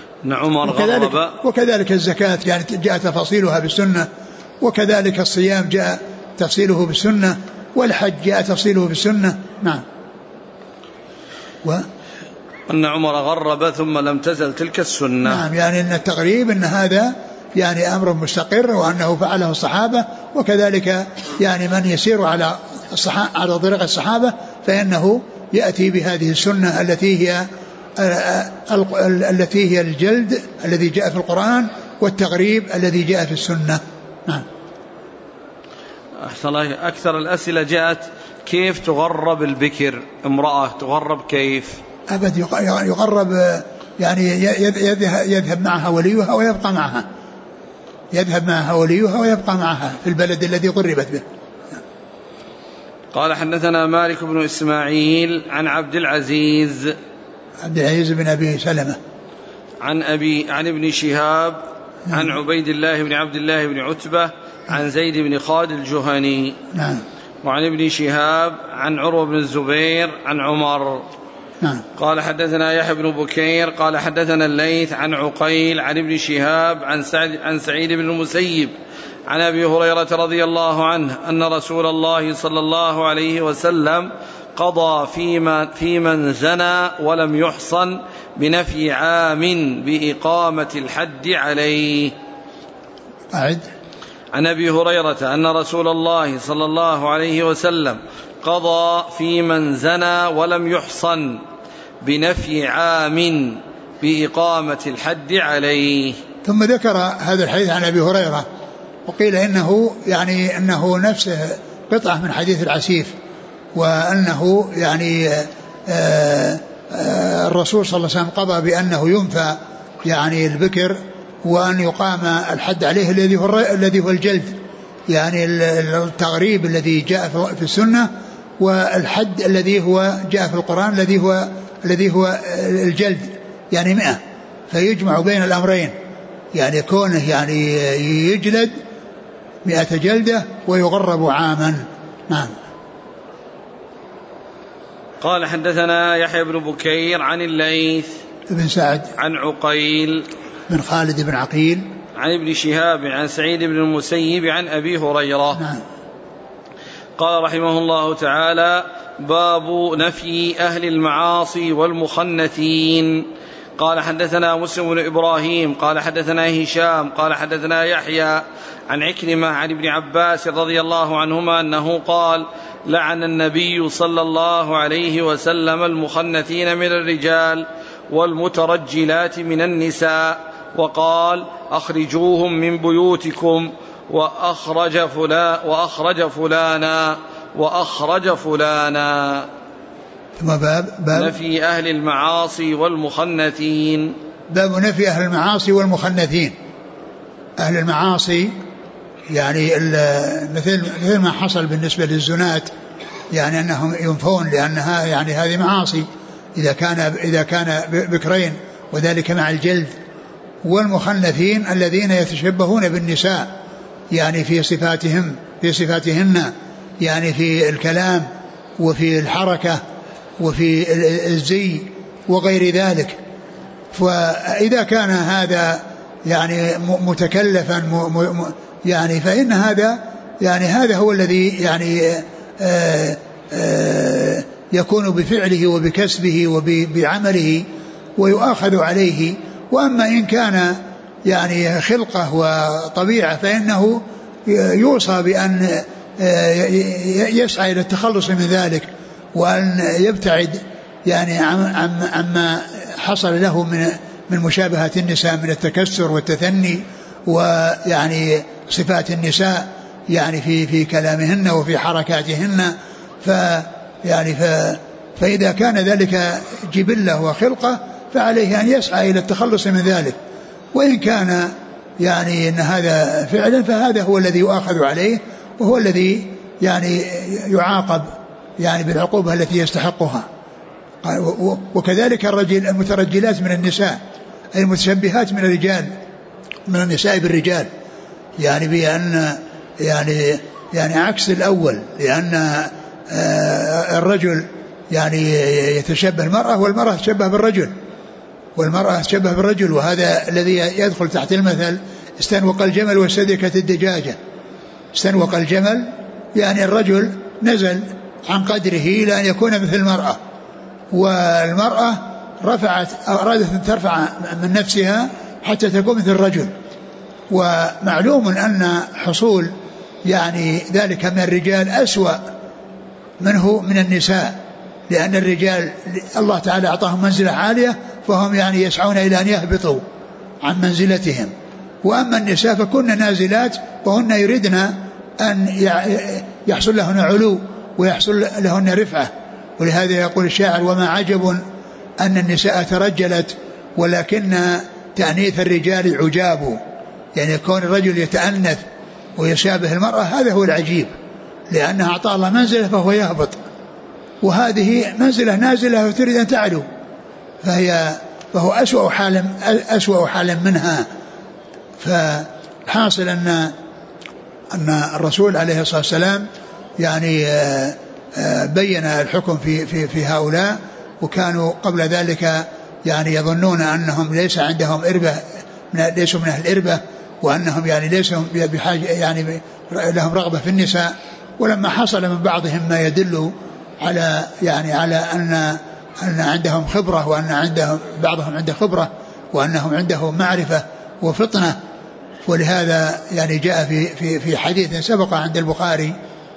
وكذلك الزكاة يعني جاء تفاصيلها بالسنة، وكذلك الصيام جاء تفصيله بالسنة، والحج جاء تفصيله بالسنة. نعم. أن عمر غرب ثم لم تزل تلك السنة. نعم، يعني أن التغريب أن هذا يعني أمر مستقر وأنه فعله الصحابة، وكذلك يعني من يسير على طريق الصحابة فإنه يأتي بهذه السنة التي هي التي هي الجلد الذي جاء في القرآن والتغريب الذي جاء في السنة. نعم. أكثر الأسئلة جاءت كيف تغرب البكر؟ امرأة تغرب كيف؟ أبد يغرب يعني يذهب معها وليها ويبقى معها، يذهب معها وليها ويبقى معها في البلد الذي غربت به. قال حدثنا مالك بن إسماعيل عن عبد العزيز بن أبي سلمة عن ابن شهاب عن عبيد الله بن عبد الله بن عتبة عن زيد بن خالد الجهني وعن ابن شهاب عن عروة بن الزبير عن عمر. قال حدثنا يحيى بن بكير قال حدثنا الليث عن عقيل عن ابن شهاب عن سعيد بن المسيب عن أبي هريرة رضي الله عنه أن رسول الله صلى الله عليه وسلم قضى في من زنى ولم يحصن بنفي عام بإقامة الحد عليه. عن أبي هريرة أن رسول الله صلى الله عليه وسلم قضى في من زنى ولم يحصن بنفي عام بإقامة الحد عليه. ثم ذكر هذا الحديث عن أبي هريرة وقيل إنه نفسه قطعة من حديث العسيف، وأنه يعني الرسول صلى الله عليه وسلم قضى بأنه ينفى يعني البكر وأن يقام الحد عليه الذي هو الجلد، يعني التغريب الذي جاء في السنة والحد الذي هو جاء في القرآن الذي هو الجلد يعني 100، فيجمع بين الأمرين، يعني كونه يعني يجلد 100 جلدة ويغرب عاما. نعم. قال حدثنا يحيى بن بكير عن الليث بن سعد عن عقيل بن خالد بن عقيل عن ابن شهاب عن سعيد بن المسيب عن أبي هريرة. نعم. قال رحمه الله تعالى: باب نفي أهل المعاصي والمخنثين. قال حدثنا مسلم بن إبراهيم قال حدثنا هشام قال حدثنا يحيى عن عكرمة عن ابن عباس رضي الله عنهما أنه قال: لعن النبي صلى الله عليه وسلم المخنثين من الرجال والمترجلات من النساء، وقال: أخرجوهم من بيوتكم وأخرج فلانا. ثم باب نفي أهل المعاصي والمخنثين. باب نفي أهل المعاصي والمخنثين. أهل المعاصي يعني مثل ما حصل بالنسبة للزنات، يعني أنهم ينفون لأنها يعني هذه معاصي إذا كان بكرين، وذلك مع الجلد. والمخنثين الذين يتشبهون بالنساء يعني في صفاتهن، يعني في الكلام وفي الحركة وفي الزي وغير ذلك. فإذا كان هذا يعني متكلفا يعني فإن هذا هو الذي يعني يكون بفعله وبكسبه وبعمله ويؤاخذ عليه. وأما إن كان يعني خلقة وطبيعة فإنه يوصى بأن يسعى إلى التخلص من ذلك، وأن يبتعد يعني عما حصل له من مشابهة النساء من التكسر والتثني، ويعني صفات النساء يعني في كلامهن وفي حركاتهن. فإذا كان ذلك جبلة وخلقة فعليه أن يسعى إلى التخلص من ذلك. وإن كان يعني أن هذا فعلا فهذا هو الذي يؤاخذ عليه، وهو الذي يعني يعاقب يعني بالعقوبة التي يستحقها. وكذلك المترجلات من النساء، المتشبهات من الرجال من النساء بالرجال، يعني بأن يعني عكس الأول، لأن الرجل يعني يتشبه المرأة والمرأة تشبه بالرجل، وهذا الذي يدخل تحت المثل: استنوق الجمل واستدركت الدجاجة. استنوق الجمل يعني الرجل نزل عن قدره إلى أن يكون مثل المرأة، والمرأة أرادت أن ترفع من نفسها حتى تكون مثل الرجل. ومعلوم أن حصول يعني ذلك من الرجال أسوأ منه من النساء، لأن الرجال الله تعالى أعطاهم منزلة عالية فهم يعني يسعون إلى أن يهبطوا عن منزلتهم. وأما النساء فكن نازلات وهن يريدن أن يحصل لهن علو ويحصل لهن رفعة. ولهذا يقول الشاعر: وما عجب أن النساء ترجلت ولكن تأنيث الرجال عجاب. يعني كون الرجل يتأنث ويشابه المرأة هذا هو العجيب، لأنها أعطى الله منزلة فهو يهبط، وهذه منزلة نازلة وتريد أن تعلو، فهو أسوأ حال منها. فحاصل أن الرسول عليه الصلاة والسلام يعني بين الحكم في هؤلاء، وكانوا قبل ذلك يعني يظنون أنهم ليس عندهم إربة، ليسوا من أهل الإربة، وأنهم يعني ليسوا بحاجة يعني لهم رغبة في النساء. ولما حصل من بعضهم ما يدل على أن عندهم خبرة، وأن عندهم بعضهم عنده خبرة، وأنهم عنده معرفة وفطنة. ولهذا يعني جاء في حديث سبق عند البخاري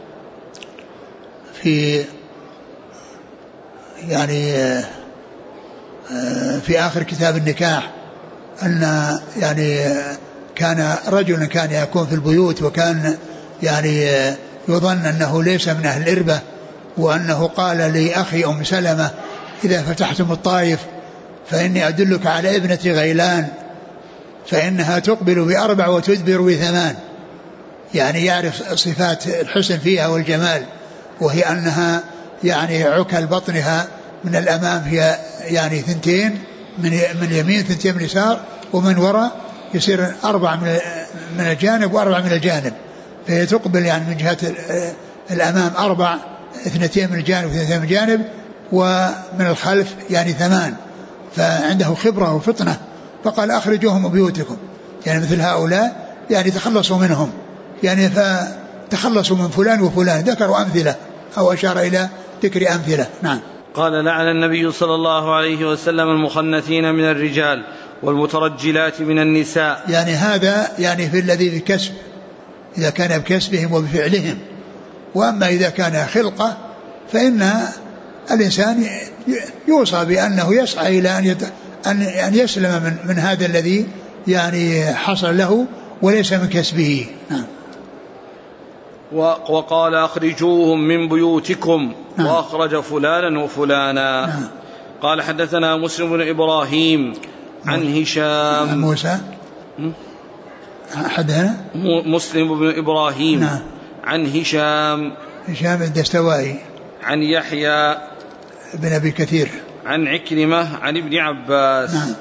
في يعني في آخر كتاب النكاح أن يعني كان رجل كان يكون في البيوت وكان يعني يظن أنه ليس من أهل الإربة، وأنه قال لأخي أم سلمة: إذا فتحتم الطائف فإني أدلك على ابنة غيلان فإنها تقبل ب4 وتدبر ب8. يعني يعرف صفات الحسن فيها والجمال، وهي أنها يعني عكل بطنها من الأمام هي يعني 2 من اليمين 2 من اليسار، ومن وراء يصير 4 من الجانب و4 من الجانب، فهي تقبل يعني من جهة الأمام 4، 2 من الجانب و2 من الجانب، ومن الخلف يعني 8. فعنده خبرة وفطنة. فقال: أخرجوهم من بيوتكم، يعني مثل هؤلاء يعني تخلصوا منهم، يعني فتخلصوا من فلان وفلان. ذكروا أمثلة أو أشار إلى ذكر أمثلة. نعم. قال: لعن النبي صلى الله عليه وسلم المخنثين من الرجال والمترجلات من النساء. يعني هذا يعني في الذي بكسب، إذا كان بكسبهم وبفعلهم. وأما إذا كان خلقة فإن الإنسان يوصى بأنه يسعى إلى أن يسلم من هذا الذي يعني حصل له وليس من كسبه. نعم. وقال: أخرجوهم من بيوتكم. نعم. وأخرج فلانا وفلانا. نعم. قال: حدثنا مسلم بن إبراهيم عن هشام. موسى حدثنا مسلم بن إبراهيم. نعم. عن هشام الدستوائي عن يحيى بن أبي كثير عن عكرمة عن ابن عباس. نعم.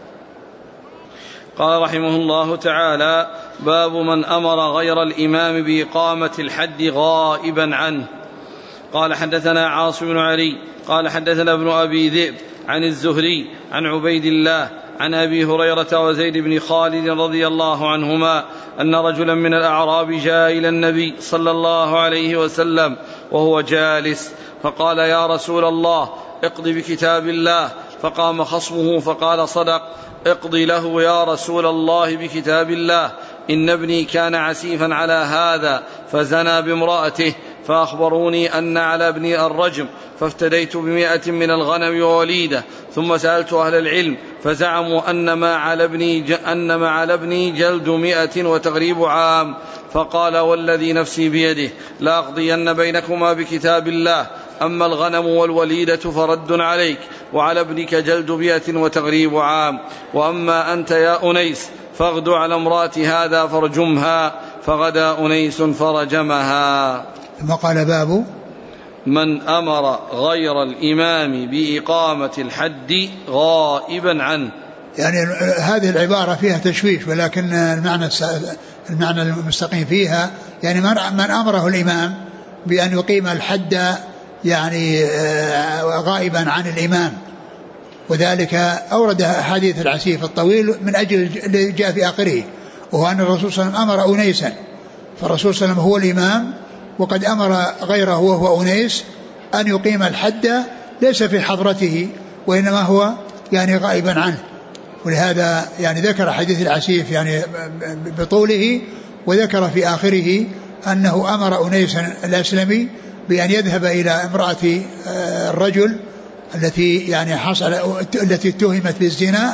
قال رحمه الله تعالى: باب من أمر غير الإمام بإقامة الحد غائبا عنه. قال: حدثنا عاصم بن علي قال: حدثنا ابن أبي ذئب عن الزهري عن عبيد الله عن أبي هريرة وزيد بن خالد رضي الله عنهما أن رجلا من الأعراب جاء إلى النبي صلى الله عليه وسلم وهو جالس، فقال: يا رسول الله، اقض بكتاب الله. فقام خصمه فقال: صدق، اقض له يا رسول الله بكتاب الله، إن ابني كان عسيفا على هذا فزنى بامرأته، فأخبروني أن على ابني الرجم، فافتديت ب100 من الغنم ووليدة، ثم سألت أهل العلم فزعموا أن ما على ابني جلد 100 وتغريب عام. فقال: والذي نفسي بيده لأقضين بينكما بكتاب الله، أما الغنم والوليدة فرد عليك، وعلى ابنك جلد 100 وتغريب عام، وأما أنت يا أنيس فاغد على امرأة هذا فارجمها. فغدا أنيس فرجمها. ثم قال: باب من أمر غير الإمام بإقامة الحد غائبا عنه. يعني هذه العبارة فيها تشويش، ولكن المعنى المستقيم فيها يعني من أمره الإمام بأن يقيم الحد يعني غائبا عن الإمام. وذلك أورد حديث العسيف الطويل من أجل اللي جاء في آخره، وهو أن الرسول صلى الله عليه وسلم أمر أنيسا، فالرسول صلى الله عليه وسلم هو الإمام، وقد أمر غيره وهو أنيس أن يقيم الحد ليس في حضرته، وإنما هو يعني غائبا عنه. ولهذا يعني ذكر حديث العسيف يعني بطوله، وذكر في آخره أنه أمر أنيسا الأسلمي بأن يذهب إلى امرأة الرجل التي يعني التي اتهمت بالزنا،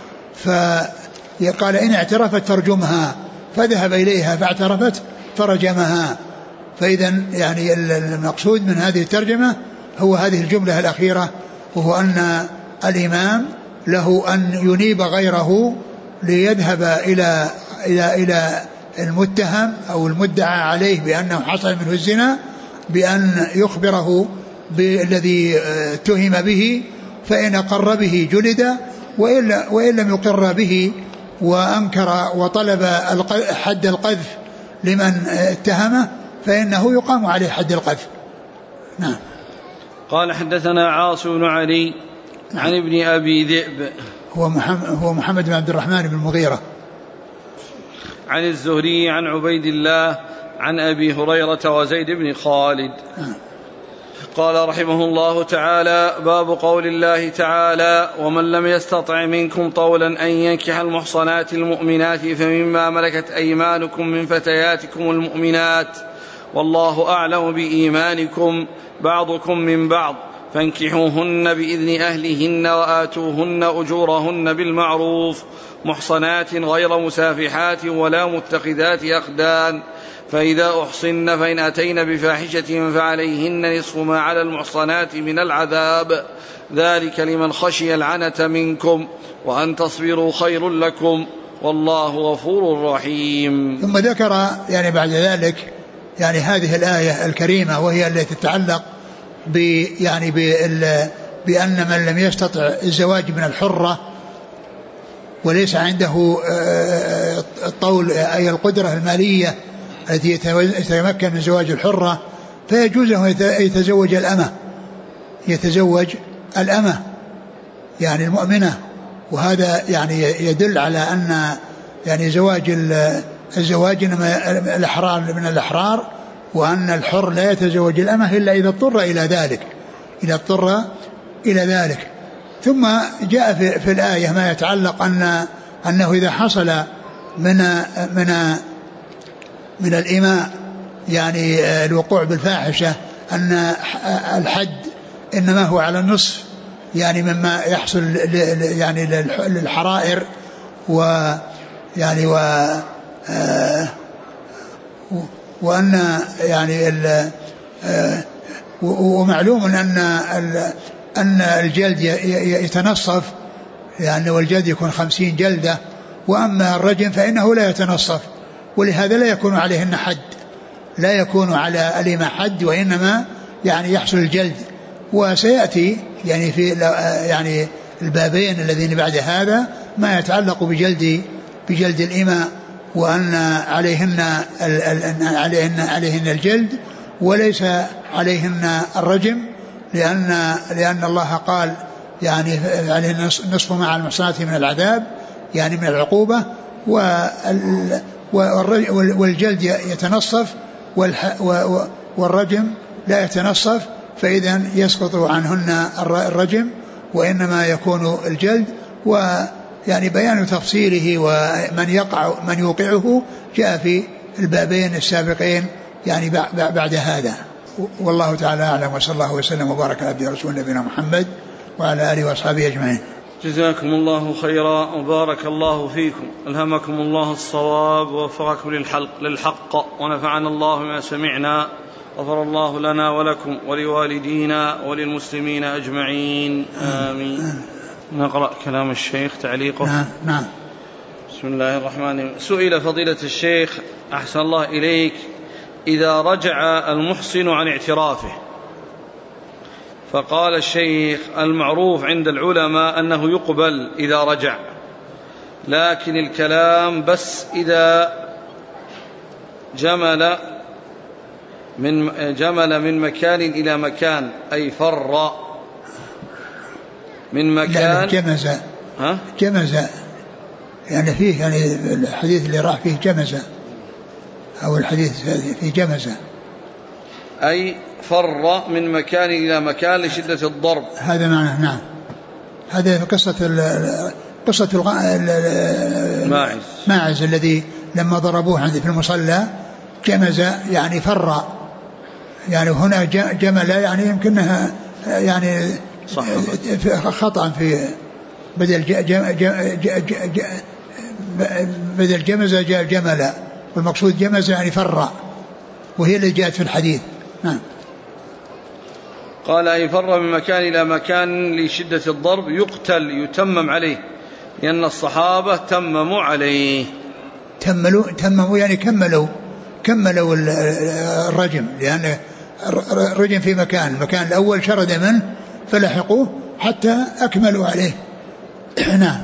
فقال إن اعترفت فرجمها، فذهب إليها فاعترفت فرجمها. فإذا يعني المقصود من هذه الترجمة هو هذه الجملة الأخيرة، وهو أن الإمام له أن ينيب غيره ليذهب إلى المتهم أو المدعى عليه بأنه حصل منه الزنا، بأن يخبره بالذي اتهم به، فإن أقر به جلد، وإن لم يقر به وأنكر وطلب حد القذف لمن اتهمه فإنه يقام عليه حد القذف. نعم. قال حدثنا عاصم بن علي عن ابن أبي ذئب هو محمد بن عبد الرحمن بن المغيرة عن الزهري عن عبيد الله عن أبي هريرة وزيد بن خالد. قال رحمه الله تعالى: باب قول الله تعالى: ومن لم يستطع منكم طولا أن ينكح المحصنات المؤمنات فمما ملكت أيمانكم من فتياتكم المؤمنات والله أعلم بإيمانكم بعضكم من بعض فانكحوهن بإذن أهلهن وآتوهن أجورهن بالمعروف محصنات غير مسافحات ولا متخذات أخدان، فإذا أحصن فإن أتين بفاحشة فعليهن نصف ما على المحصنات من العذاب، ذلك لمن خشي العنة منكم وأن تصبروا خير لكم والله غفور رحيم. ثم ذكر يعني بعد ذلك يعني هذه الآية الكريمة، وهي التي تتعلق يعني بأن من لم يستطع الزواج من الحرة وليس عنده الطول أي القدرة المالية التي يتمكن من زواج الحرة، فيجوز له يتزوج الأمة يعني المؤمنة. وهذا يعني يدل على أن يعني الزواج إنما الأحرار من الأحرار، وأن الحر لا يتزوج الأمة إلا إذا اضطر إلى ذلك. ثم جاء في الآية ما يتعلق أنه إذا حصل من الإماء يعني الوقوع بالفاحشة أن الحد إنما هو على النصف يعني مما يحصل يعني للحرائر، ويعني وأن يعني ومعلوم أن الجلد يتنصف يعني، والجلد يكون 50 جلدة، وأما الرجم فإنه لا يتنصف، ولهذا لا يكون عليهن حد، لا يكون على الإماء حد، وإنما يعني يحصل الجلد. وسيأتي يعني في يعني البابين الذين بعد هذا ما يتعلق بجلد الإماء، وأن عليهن الجلد وليس عليهن الرجم، لأن الله قال يعني عليهن نصف ما على المحصنات من العذاب يعني من العقوبة، والجلد يتنصف والرجم لا يتنصف، فإذا يسقط عنهن الرجم وإنما يكون الجلد. ويعني بيان تفصيله ومن يوقعه جاء في البابين السابقين يعني بعد هذا. والله تعالى أعلم، وصلى الله وسلم وبارك على عبده ورسوله نبينا محمد وعلى آله وأصحابه أجمعين. جزاكم الله خيرا وبارك الله فيكم، ألهمكم الله الصواب ووفقكم للحق، ونفعنا الله ما سمعنا، غفر الله لنا ولكم ولوالدينا وللمسلمين أجمعين، آمين. نقرأ كلام الشيخ تعليقه. نعم. بسم الله الرحمن الرحيم. سئل فضيلة الشيخ أحسن الله إليك: إذا رجع المحصن عن اعترافه، فقال الشيخ: المعروف عند العلماء أنه يقبل إذا رجع، لكن الكلام بس إذا جمل من مكان إلى مكان، أي فر من مكان. جمز يعني فيه يعني الحديث اللي راح فيه جمز، أو الحديث فيه جمز أي فر من مكان إلى مكان لشدة الضرب، هذا معنى. نعم. هذا قصة ماعز الذي لما ضربوه عندي في المصلى جمز يعني فر، يعني هنا جمل يعني يمكنها يعني خطأ في بدل جمز جاء جملا، والمقصود جمز يعني فرّ، وهي اللي جاءت في الحديث. قال أي فر من مكان إلى مكان لشدة الضرب يقتل يتمم عليه، لأن الصحابة تمموا عليه. تمموا يعني كملوا الرجم، لأن الرجم في المكان الأول شرد منه فلحقوه حتى أكملوا عليه. نعم.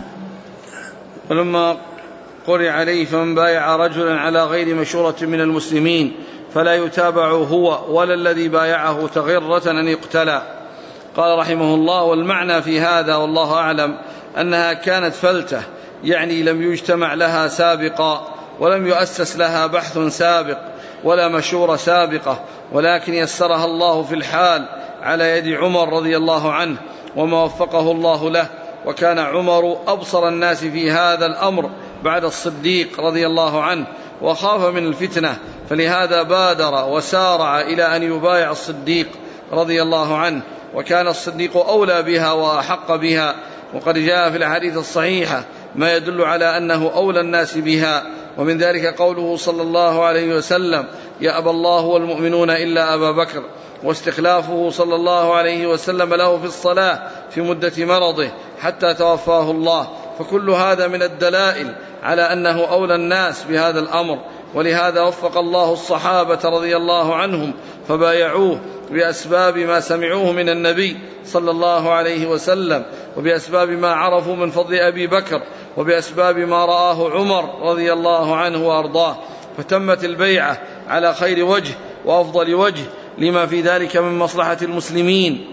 ولما قرئ عليه فمن بايع رجلا على غير مشورة من المسلمين فلا يتابع هو ولا الذي بايعه تغرة أن يقتلى. قال رحمه الله: والمعنى في هذا والله أعلم أنها كانت فلتة، يعني لم يجتمع لها سابقا ولم يؤسس لها بحث سابق ولا مشورة سابقة، ولكن يسرها الله في الحال على يد عمر رضي الله عنه وما وفقه الله له، وكان عمر أبصر الناس في هذا الأمر بعد الصديق رضي الله عنه، وخاف من الفتنة، فلهذا بادر وسارع إلى أن يبايع الصديق رضي الله عنه، وكان الصديق أولى بها وأحق بها، وقد جاء في الحديث الصحيحة ما يدل على أنه أولى الناس بها، ومن ذلك قوله صلى الله عليه وسلم: يأبى الله والمؤمنون إلا أبا بكر، واستخلافه صلى الله عليه وسلم له في الصلاة في مدة مرضه حتى توفاه الله، فكل هذا من الدلائل على أنه أولى الناس بهذا الأمر، ولهذا وفق الله الصحابة رضي الله عنهم فبايعوه بأسباب ما سمعوه من النبي صلى الله عليه وسلم، وبأسباب ما عرفوا من فضل أبي بكر، وبأسباب ما رآه عمر رضي الله عنه وأرضاه، فتمت البيعة على خير وجه وأفضل وجه لما في ذلك من مصلحة المسلمين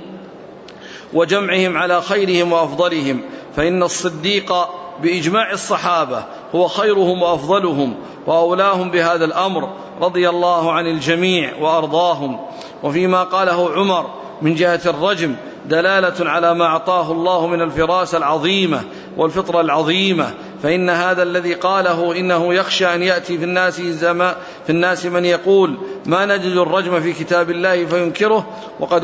وجمعهم على خيرهم وأفضلهم، فإن الصديق بإجماع الصحابة هو خيرهم وأفضلهم وأولاهم بهذا الأمر رضي الله عن الجميع وأرضاهم. وفيما قاله عمر من جهة الرجم دلالة على ما أعطاه الله من الفراسة العظيمة والفطرة العظيمة، فإن هذا الذي قاله إنه يخشى أن يأتي في الناس من يقول ما نجد الرجم في كتاب الله فينكره، وقد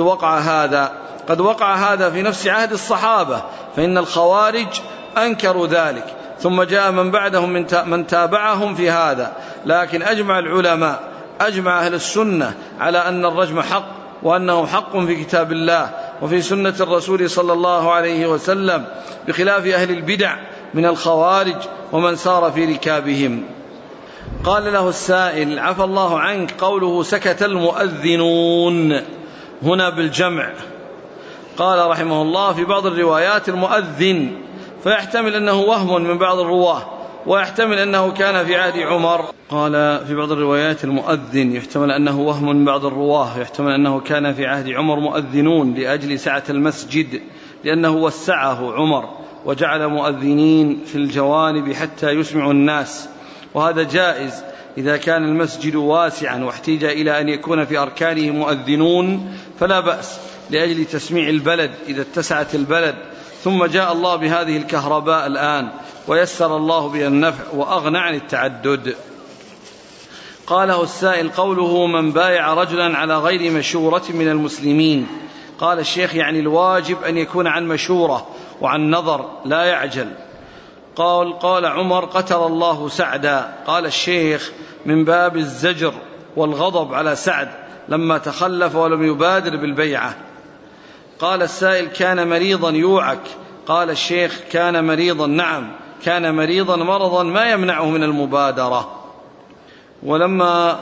وقع هذا في نفس عهد الصحابة، فإن الخوارج أنكروا ذلك، ثم جاء من بعدهم من تابعهم في هذا، لكن أجمع العلماء أجمع أهل السنة على أن الرجم حق، وأنه حق في كتاب الله وفي سنة الرسول صلى الله عليه وسلم، بخلاف أهل البدع من الخوارج ومن سار في ركابهم. قال له السائل: عفى الله عنك، قوله سكت المؤذنون هنا بالجمع. قال رحمه الله: في بعض الروايات المؤذن، فيحتمل أنه وهم من بعض الرواه، ويحتمل أنه كان في عهد عمر. قال في بعض الروايات المؤذن، يحتمل أنه وهم من بعض الرواه، يحتمل أنه كان في عهد عمر مؤذنون لأجل سعة المسجد، لأنه وسعه عمر وجعل مؤذنين في الجوانب حتى يسمعوا الناس، وهذا جائز إذا كان المسجد واسعا واحتاج إلى أن يكون في أركانه مؤذنون فلا بأس لأجل تسميع البلد إذا اتسعت البلد. ثم جاء الله بهذه الكهرباء الآن ويسر الله بها النفع وأغنى عن التعدد. قاله السائل: قوله من بايع رجلا على غير مشورة من المسلمين، قال الشيخ: يعني الواجب أن يكون عن مشورة وعن نظر لا يعجل. قال عمر: قتل الله سعدا. قال الشيخ: من باب الزجر والغضب على سعد لما تخلف ولم يبادر بالبيعة. قال السائل: كان مريضا يوعك. قال الشيخ: كان مريضا، نعم كان مريضا مرضا ما يمنعه من المبادرة. ولما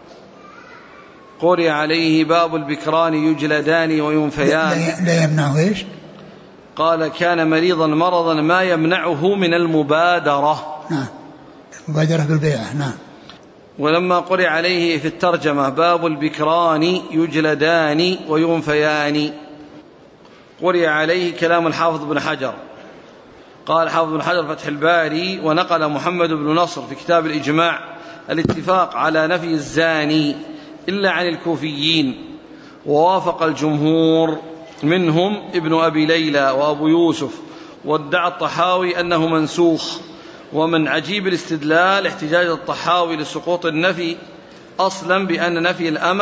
قرئ عليه باب البكران يجلدان وينفيان لا يمنعه إيش؟ قال: كان مريضا مرضا ما يمنعه من المبادرة. نعم، مبادرة بالبيعة. نعم. ولما قرئ عليه في الترجمة باب البكران يجلدان وينفيان، قرئ عليه كلام الحافظ بن حجر. قال حافظ بن حجر فتح الباري: ونقل محمد بن نصر في كتاب الإجماع الاتفاق على نفي الزاني إلا عن الكوفيين، ووافق الجمهور منهم ابن أبي ليلى وأبو يوسف، وادعى الطحاوي أنه منسوخ. ومن عجيب الاستدلال احتجاج الطحاوي لسقوط النفي أصلا بأن نفي الأمة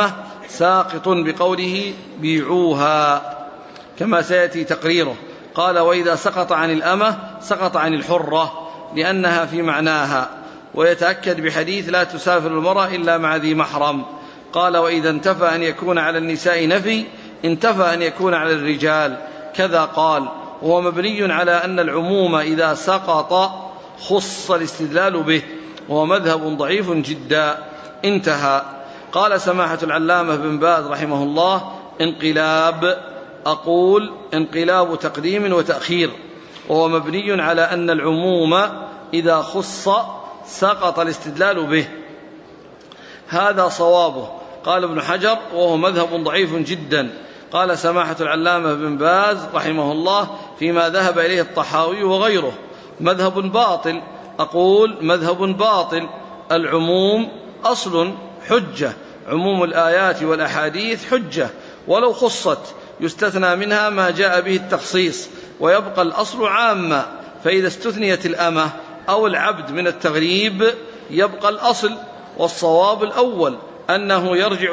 ساقط بقوله بيعوها كما سيأتي تقريره. قال وإذا سقط عن الأمة سقط عن الحرة لأنها في معناها، ويتأكد بحديث لا تسافر المرأة إلا مع ذي محرم. قال وإذا انتفى أن يكون على النساء نفي انتفى أن يكون على الرجال كذا. قال وهو مبني على أن العموم إذا سقط خص الاستدلال به، وهو مذهب ضعيف جدا. انتهى. قال سماحة العلامة بن باز رحمه الله انقلاب، أقول انقلاب تقديم وتأخير، وهو مبني على أن العموم إذا خص سقط الاستدلال به، هذا صوابه. قال ابن حجر وهو مذهب ضعيف جدا. قال سماحة العلامة بن باز رحمه الله فيما ذهب إليه الطحاوي وغيره مذهب باطل، أقول مذهب باطل. العموم أصل حجة، عموم الآيات والأحاديث حجة ولو خصت، يستثنى منها ما جاء به التخصيص ويبقى الأصل عاما. فإذا استثنيت الأمة أو العبد من التغريب يبقى الأصل. والصواب الأول أنه يرجع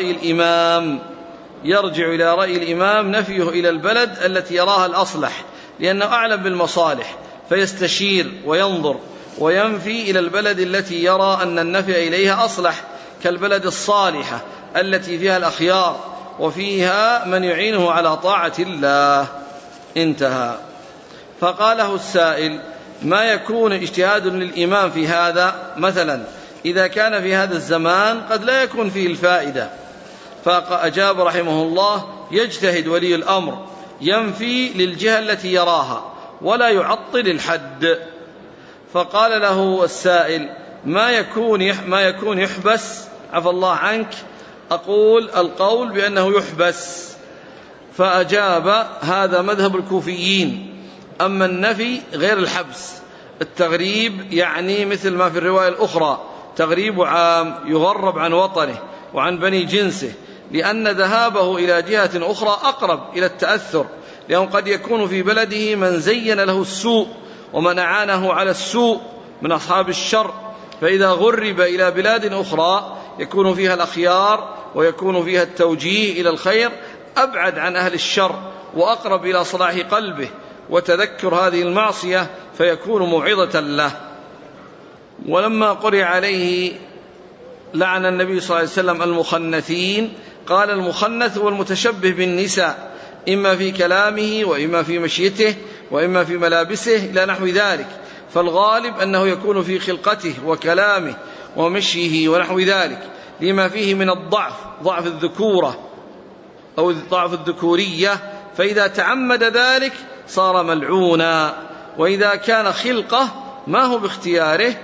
إلى رأي الإمام نفيه إلى البلد التي يراها الأصلح، لأنه أعلم بالمصالح فيستشير وينظر وينفي إلى البلد التي يرى أن النفي إليها أصلح، كالبلد الصالحة التي فيها الأخيار وفيها من يعينه على طاعة الله. انتهى. فقاله السائل ما يكون اجتهاد للإمام في هذا؟ مثلا إذا كان في هذا الزمان قد لا يكون فيه الفائدة. فأجاب رحمه الله يجتهد ولي الأمر ينفي للجهة التي يراها ولا يعطل الحد. فقال له السائل ما يكون يحبس؟ عفى الله عنك. أقول القول بأنه يحبس. فأجاب هذا مذهب الكوفيين، أما النفي غير الحبس. التغريب يعني مثل ما في الرواية الأخرى تغريب عام يغرب عن وطنه وعن بني جنسه، لأن ذهابه إلى جهة أخرى أقرب إلى التأثر، لأنه قد يكون في بلده من زين له السوء ومن أعانه على السوء من أصحاب الشر، فإذا غرب إلى بلاد أخرى يكون فيها الأخيار ويكون فيها التوجيه إلى الخير أبعد عن أهل الشر وأقرب إلى صلاح قلبه وتذكر هذه المعصية فيكون موعظة له. ولما قرئ عليه لعن النبي صلى الله عليه وسلم المخنثين، قال المخنث هو المتشبه بالنساء إما في كلامه وإما في مشيته وإما في ملابسه إلى نحو ذلك، فالغالب أنه يكون في خلقته وكلامه ومشيه ونحو ذلك لما فيه من الضعف، ضعف الذكورة أو ضعف الذكورية، فإذا تعمد ذلك صار ملعونا. وإذا كان خلقه ما هو باختياره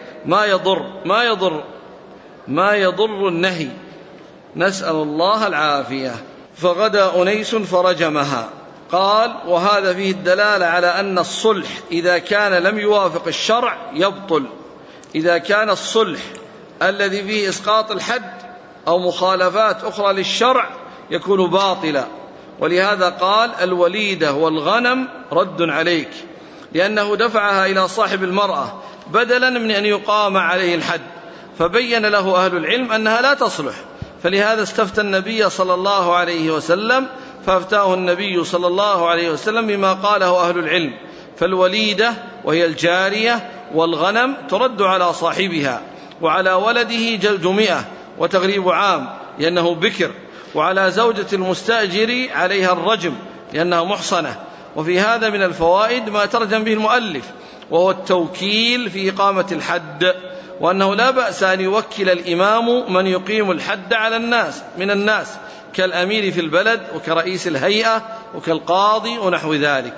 ما يضر النهي، نسأل الله العافية. فغدا أنيس فرجمها. قال وهذا فيه الدلالة على أن الصلح إذا كان لم يوافق الشرع يبطل. إذا كان الصلح الذي فيه إسقاط الحد أو مخالفات أخرى للشرع يكون باطلا. ولهذا قال الوليدة والغنم رد عليك، لأنه دفعها إلى صاحب المرأة بدلا من أن يقام عليه الحد، فبين له أهل العلم أنها لا تصلح، فلهذا استفتى النبي صلى الله عليه وسلم فافتاه النبي صلى الله عليه وسلم بما قاله أهل العلم. فالوليدة وهي الجارية والغنم ترد على صاحبها، وعلى ولده جلد 100 وتغريب عام لأنه بكر، وعلى زوجة المستأجر عليها الرجم لأنها محصنة. وفي هذا من الفوائد ما ترجم به المؤلف، وهو التوكيل في إقامة الحد، وأنه لا بأس أن يوكل الإمام من يقيم الحد على الناس من الناس كالأمير في البلد وكرئيس الهيئة وكالقاضي ونحو ذلك.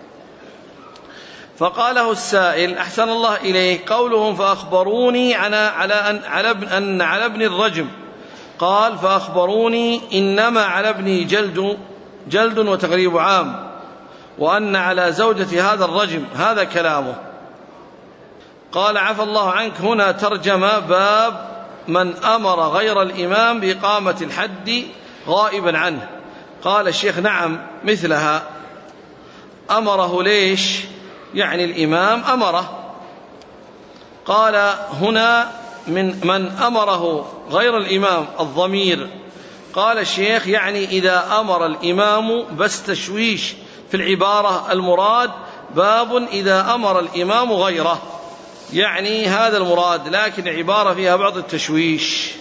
فقاله السائل أحسن الله إليه قولهم فأخبروني على ابن الرجم، قال فأخبروني إنما على ابني جلد وتغريب عام، وأن على زوجة هذا الرجم، هذا كلامه. قال عفى الله عنك، هنا ترجم باب من أمر غير الإمام بإقامة الحد غائبا عنه. قال الشيخ نعم مثلها. أمره ليش؟ يعني الإمام أمره. قال هنا من أمره غير الإمام، الضمير قال الشيخ يعني إذا أمر الإمام، بس تشويش في العبارة، المراد باب إذا أمر الإمام غيره، يعني هذا المراد، لكن العبارة فيها بعض التشويش.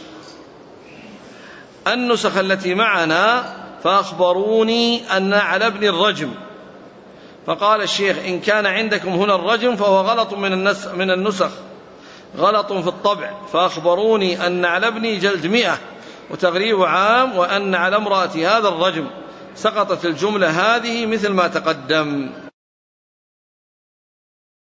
النسخ التي معنا فأخبروني أن على ابن الرجم، فقال الشيخ إن كان عندكم هنا الرجم فهو غلط من النسخ، غلط في الطبع. فأخبروني أن على ابني جلد 100 وتغريب عام، وأن على امرأة هذا الرجم، سقطت الجملة هذه مثل ما تقدم.